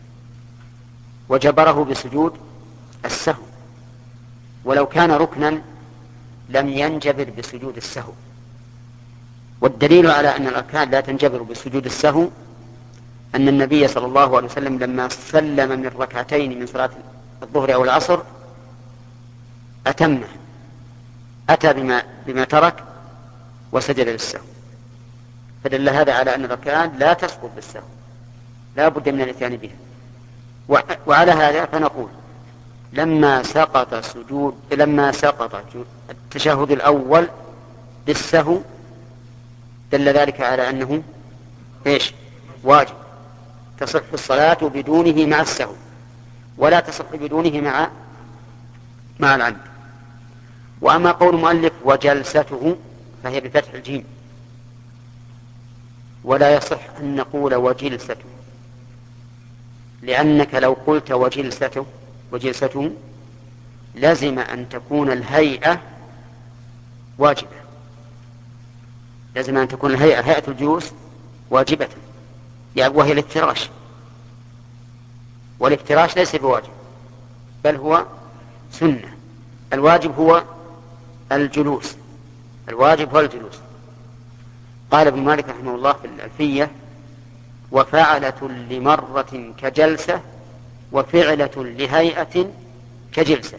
Speaker 1: وجبره بسجود السهو، ولو كان ركنا لم ينجبر بسجود السهو. والدليل على أن الأركان لا تنجبر بسجود السهو أن النبي صلى الله عليه وسلم لما سلم من ركعتين من صلاة الظهر أو العصر أتمه، أتى بما, بما ترك وسجد للسهو، فدل هذا على أن الركعان لا تسقط بالسهو، لا بد من الاتيان بها. وعلى هذا فنقول لما سقط سجود لما سقط التشهد الأول بالسهو دل ذلك على أنه إيش؟ واجب، تصح الصلاة بدونه مع السهو ولا تصح بدونه مع مع العمد. وأما قول المؤلف وجلسته فهي بفتح الجيم، ولا يصح أن نقول وجلسته، لأنك لو قلت وجلسته وجلسته لازم أن تكون الهيئة واجبة، لازم أن تكون الهيئة هيئة الجلوس واجبة، وهي الافتراش، والافتراش ليس بواجب بل هو سنة. الواجب هو الجلوس، الواجب هو الجلوس. قال ابن مالك رحمه الله في الألفية وفعلة لمرة كجلسة وفعلة لهيئة كجلسة.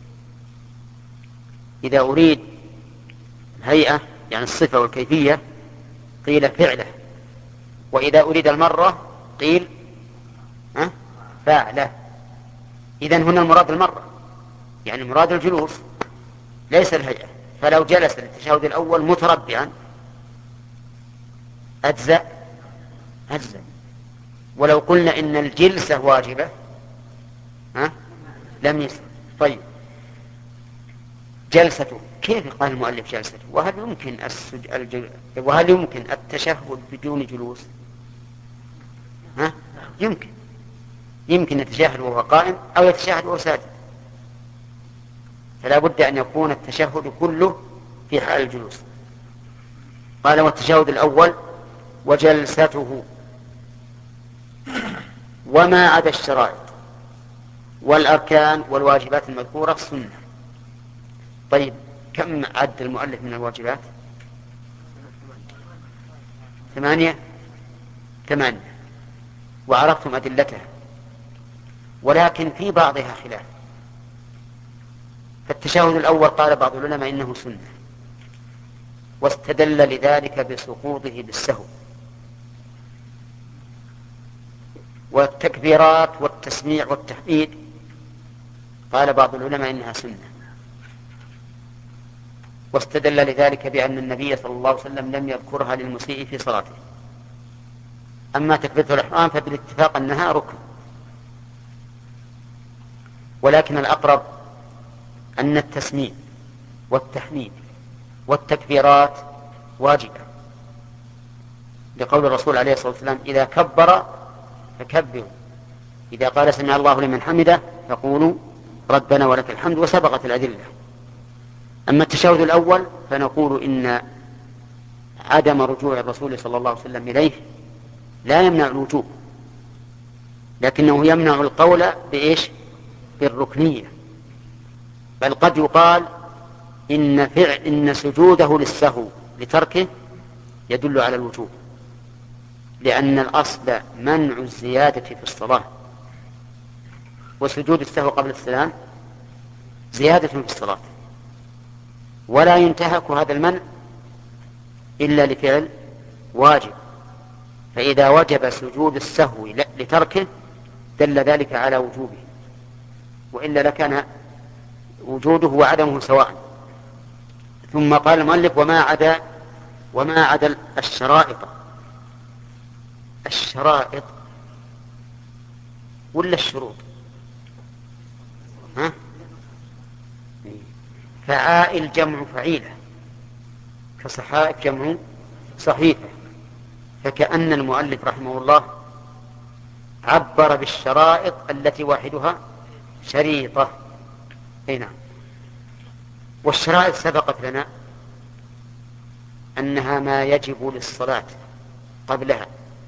Speaker 1: إذا أريد الهيئة يعني الصفة والكيفية قيل فعلة، وإذا أريد المرة قيل أه؟ فعلة. إذن هنا المراد المرة، يعني مراد الجلوس ليس الهيئة. فلو جلس للتشهد الأول متربعا أجزأ أجزأ. ولو قلنا إن الجلسة واجبة ها؟ لم يسر. طيب جلسته، كيف قال المؤلف جلسته؟ وهل يمكن السج... الجل... وهل يمكن التشهد بدون جلوس؟ ها؟ يمكن يمكن يتشهد وهو قائم أو يتشهد وهو ساجد، فلا بد أن يكون التشهد كله في حال الجلوس. قال والتشهد الأول وجلسته وما عدا الشرائط والأركان والواجبات المذكورة سنة. طيب كم عد المؤلف من الواجبات؟ ثمانية ثمانية وعرفتم أدلتها، ولكن في بعضها خلاف. فالتشهد الأول قال بعض العلماء إنه سنة، واستدل لذلك بسقوطه بالسهو. والتكبيرات والتسميع والتحميد قال بعض العلماء إنها سنة، واستدل لذلك بأن النبي صلى الله عليه وسلم لم يذكرها للمسيء في صلاته. أما تكبيرة الإحرام فبالاتفاق أنها ركن، ولكن الأقرب أن التسميع والتحميد والتكبيرات واجبة، لقول الرسول عليه الصلاة والسلام إذا كبر فكبروا، إذا قال سمع الله لمن حمده فقولوا ربنا ولك الحمد، وسبقت الأدلة. أما التشهد الأول فنقول إن عدم رجوع الرسول صلى الله عليه وسلم إليه لا يمنع الوجوب، لكنه يمنع القول بإيش؟ بالركنية. بل قد يقال إن فعل إن سجوده للسهو لتركه يدل على الوجوب، لأن الأصل منع الزيادة في الصلاة، وسجود السهو قبل السلام زيادة في الصلاة، ولا ينتهك هذا المنع إلا لفعل واجب. فإذا وجب سجود السهو لتركه دل ذلك على وجوبه، وإلا لكان وجوده وعدمه سواء. ثم قال المؤلف وما عدا وما عدا الشرائط. الشرائط ولا الشروط؟ ها؟ فعائل جمع فعيلة، كصحائف جمع صحيفة، فكأن المؤلف رحمه الله عبر بالشرائط التي واحدها شريطة. هنا والشرائط سبقت لنا أنها ما يجب للصلاة قبلها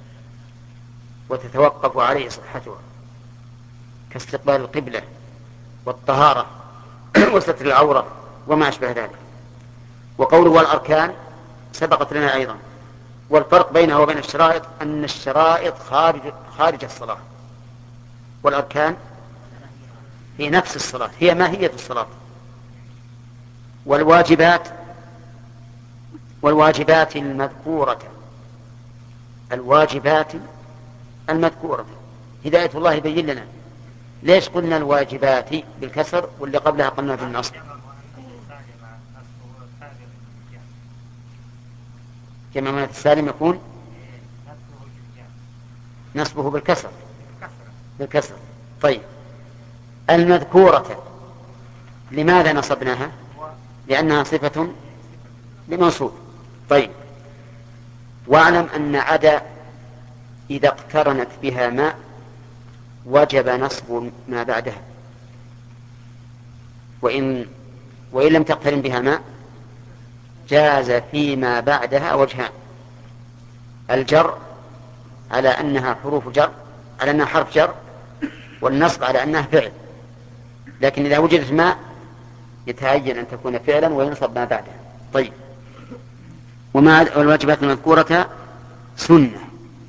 Speaker 1: وتتوقف عليه صحتها، كاستقبال القبلة والطهارة وستر العورة وما أشبه ذلك. وقوله والأركان سبقت لنا أيضا. والفرق بينها وبين الشرائط أن الشرائط خارج, خارج الصلاة، والأركان في نفس الصلاة، هي ماهية الصلاة. والواجبات والواجبات المذكورة الواجبات المذكورة هداية الله يبين لنا ليش قلنا الواجبات بالكسر واللي قبلها قلنا بالنصب. كما من السالم يكون نصبه بالكسر بالكسر. طيب المذكورة لماذا نصبناها؟ لأنها صفة لموصوف. طيب واعلم أن عدا إذا اقترنت بها ماء وجب نصب ما بعدها، وإن, وإن لم تقترن بها ماء جاز فيما بعدها وجهان: الجر على أنها حروف جر على أنها حرف جر، والنصب على أنها فعل. لكن إذا وجدت ماء يتعين أن تكون فعلا وينصب ما بعدها. طيب وما الواجبات المذكورة سنة.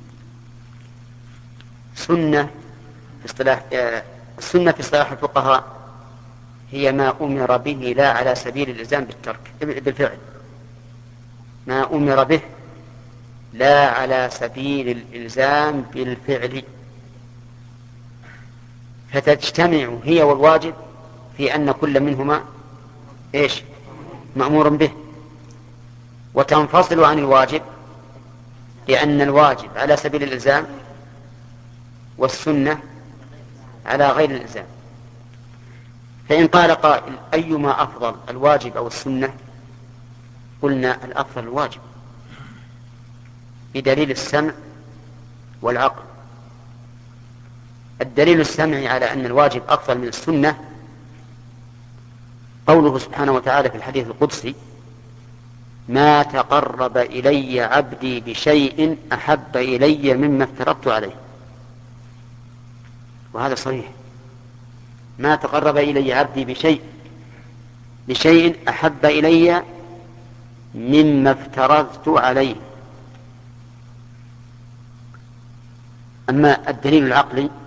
Speaker 1: سنة في اصطلاح السنة في اصطلاح الفقهاء هي ما أمر به لا على سبيل الإلزام بالترك بالفعل، ما أمر به لا على سبيل الإلزام بالفعل، فتجتمع هي والواجب في أن كل منهما إيش؟ مأمور به، وتنفصل عن الواجب لأن الواجب على سبيل الإلزام والسنة على غير الإلزام. فإن قال قائل أيما أفضل الواجب أو السنة قلنا الأفضل الواجب بدليل السمع والعقل. الدليل السمعي على أن الواجب أفضل من السنة قوله سبحانه وتعالى في الحديث القدسي ما تقرب إلي عبدي بشيء أحب إلي مما افترضت عليه. وهذا صحيح، ما تقرب إلي عبدي بشيء بشيء أحب إلي مما افترضت عليه. أما الدليل العقلي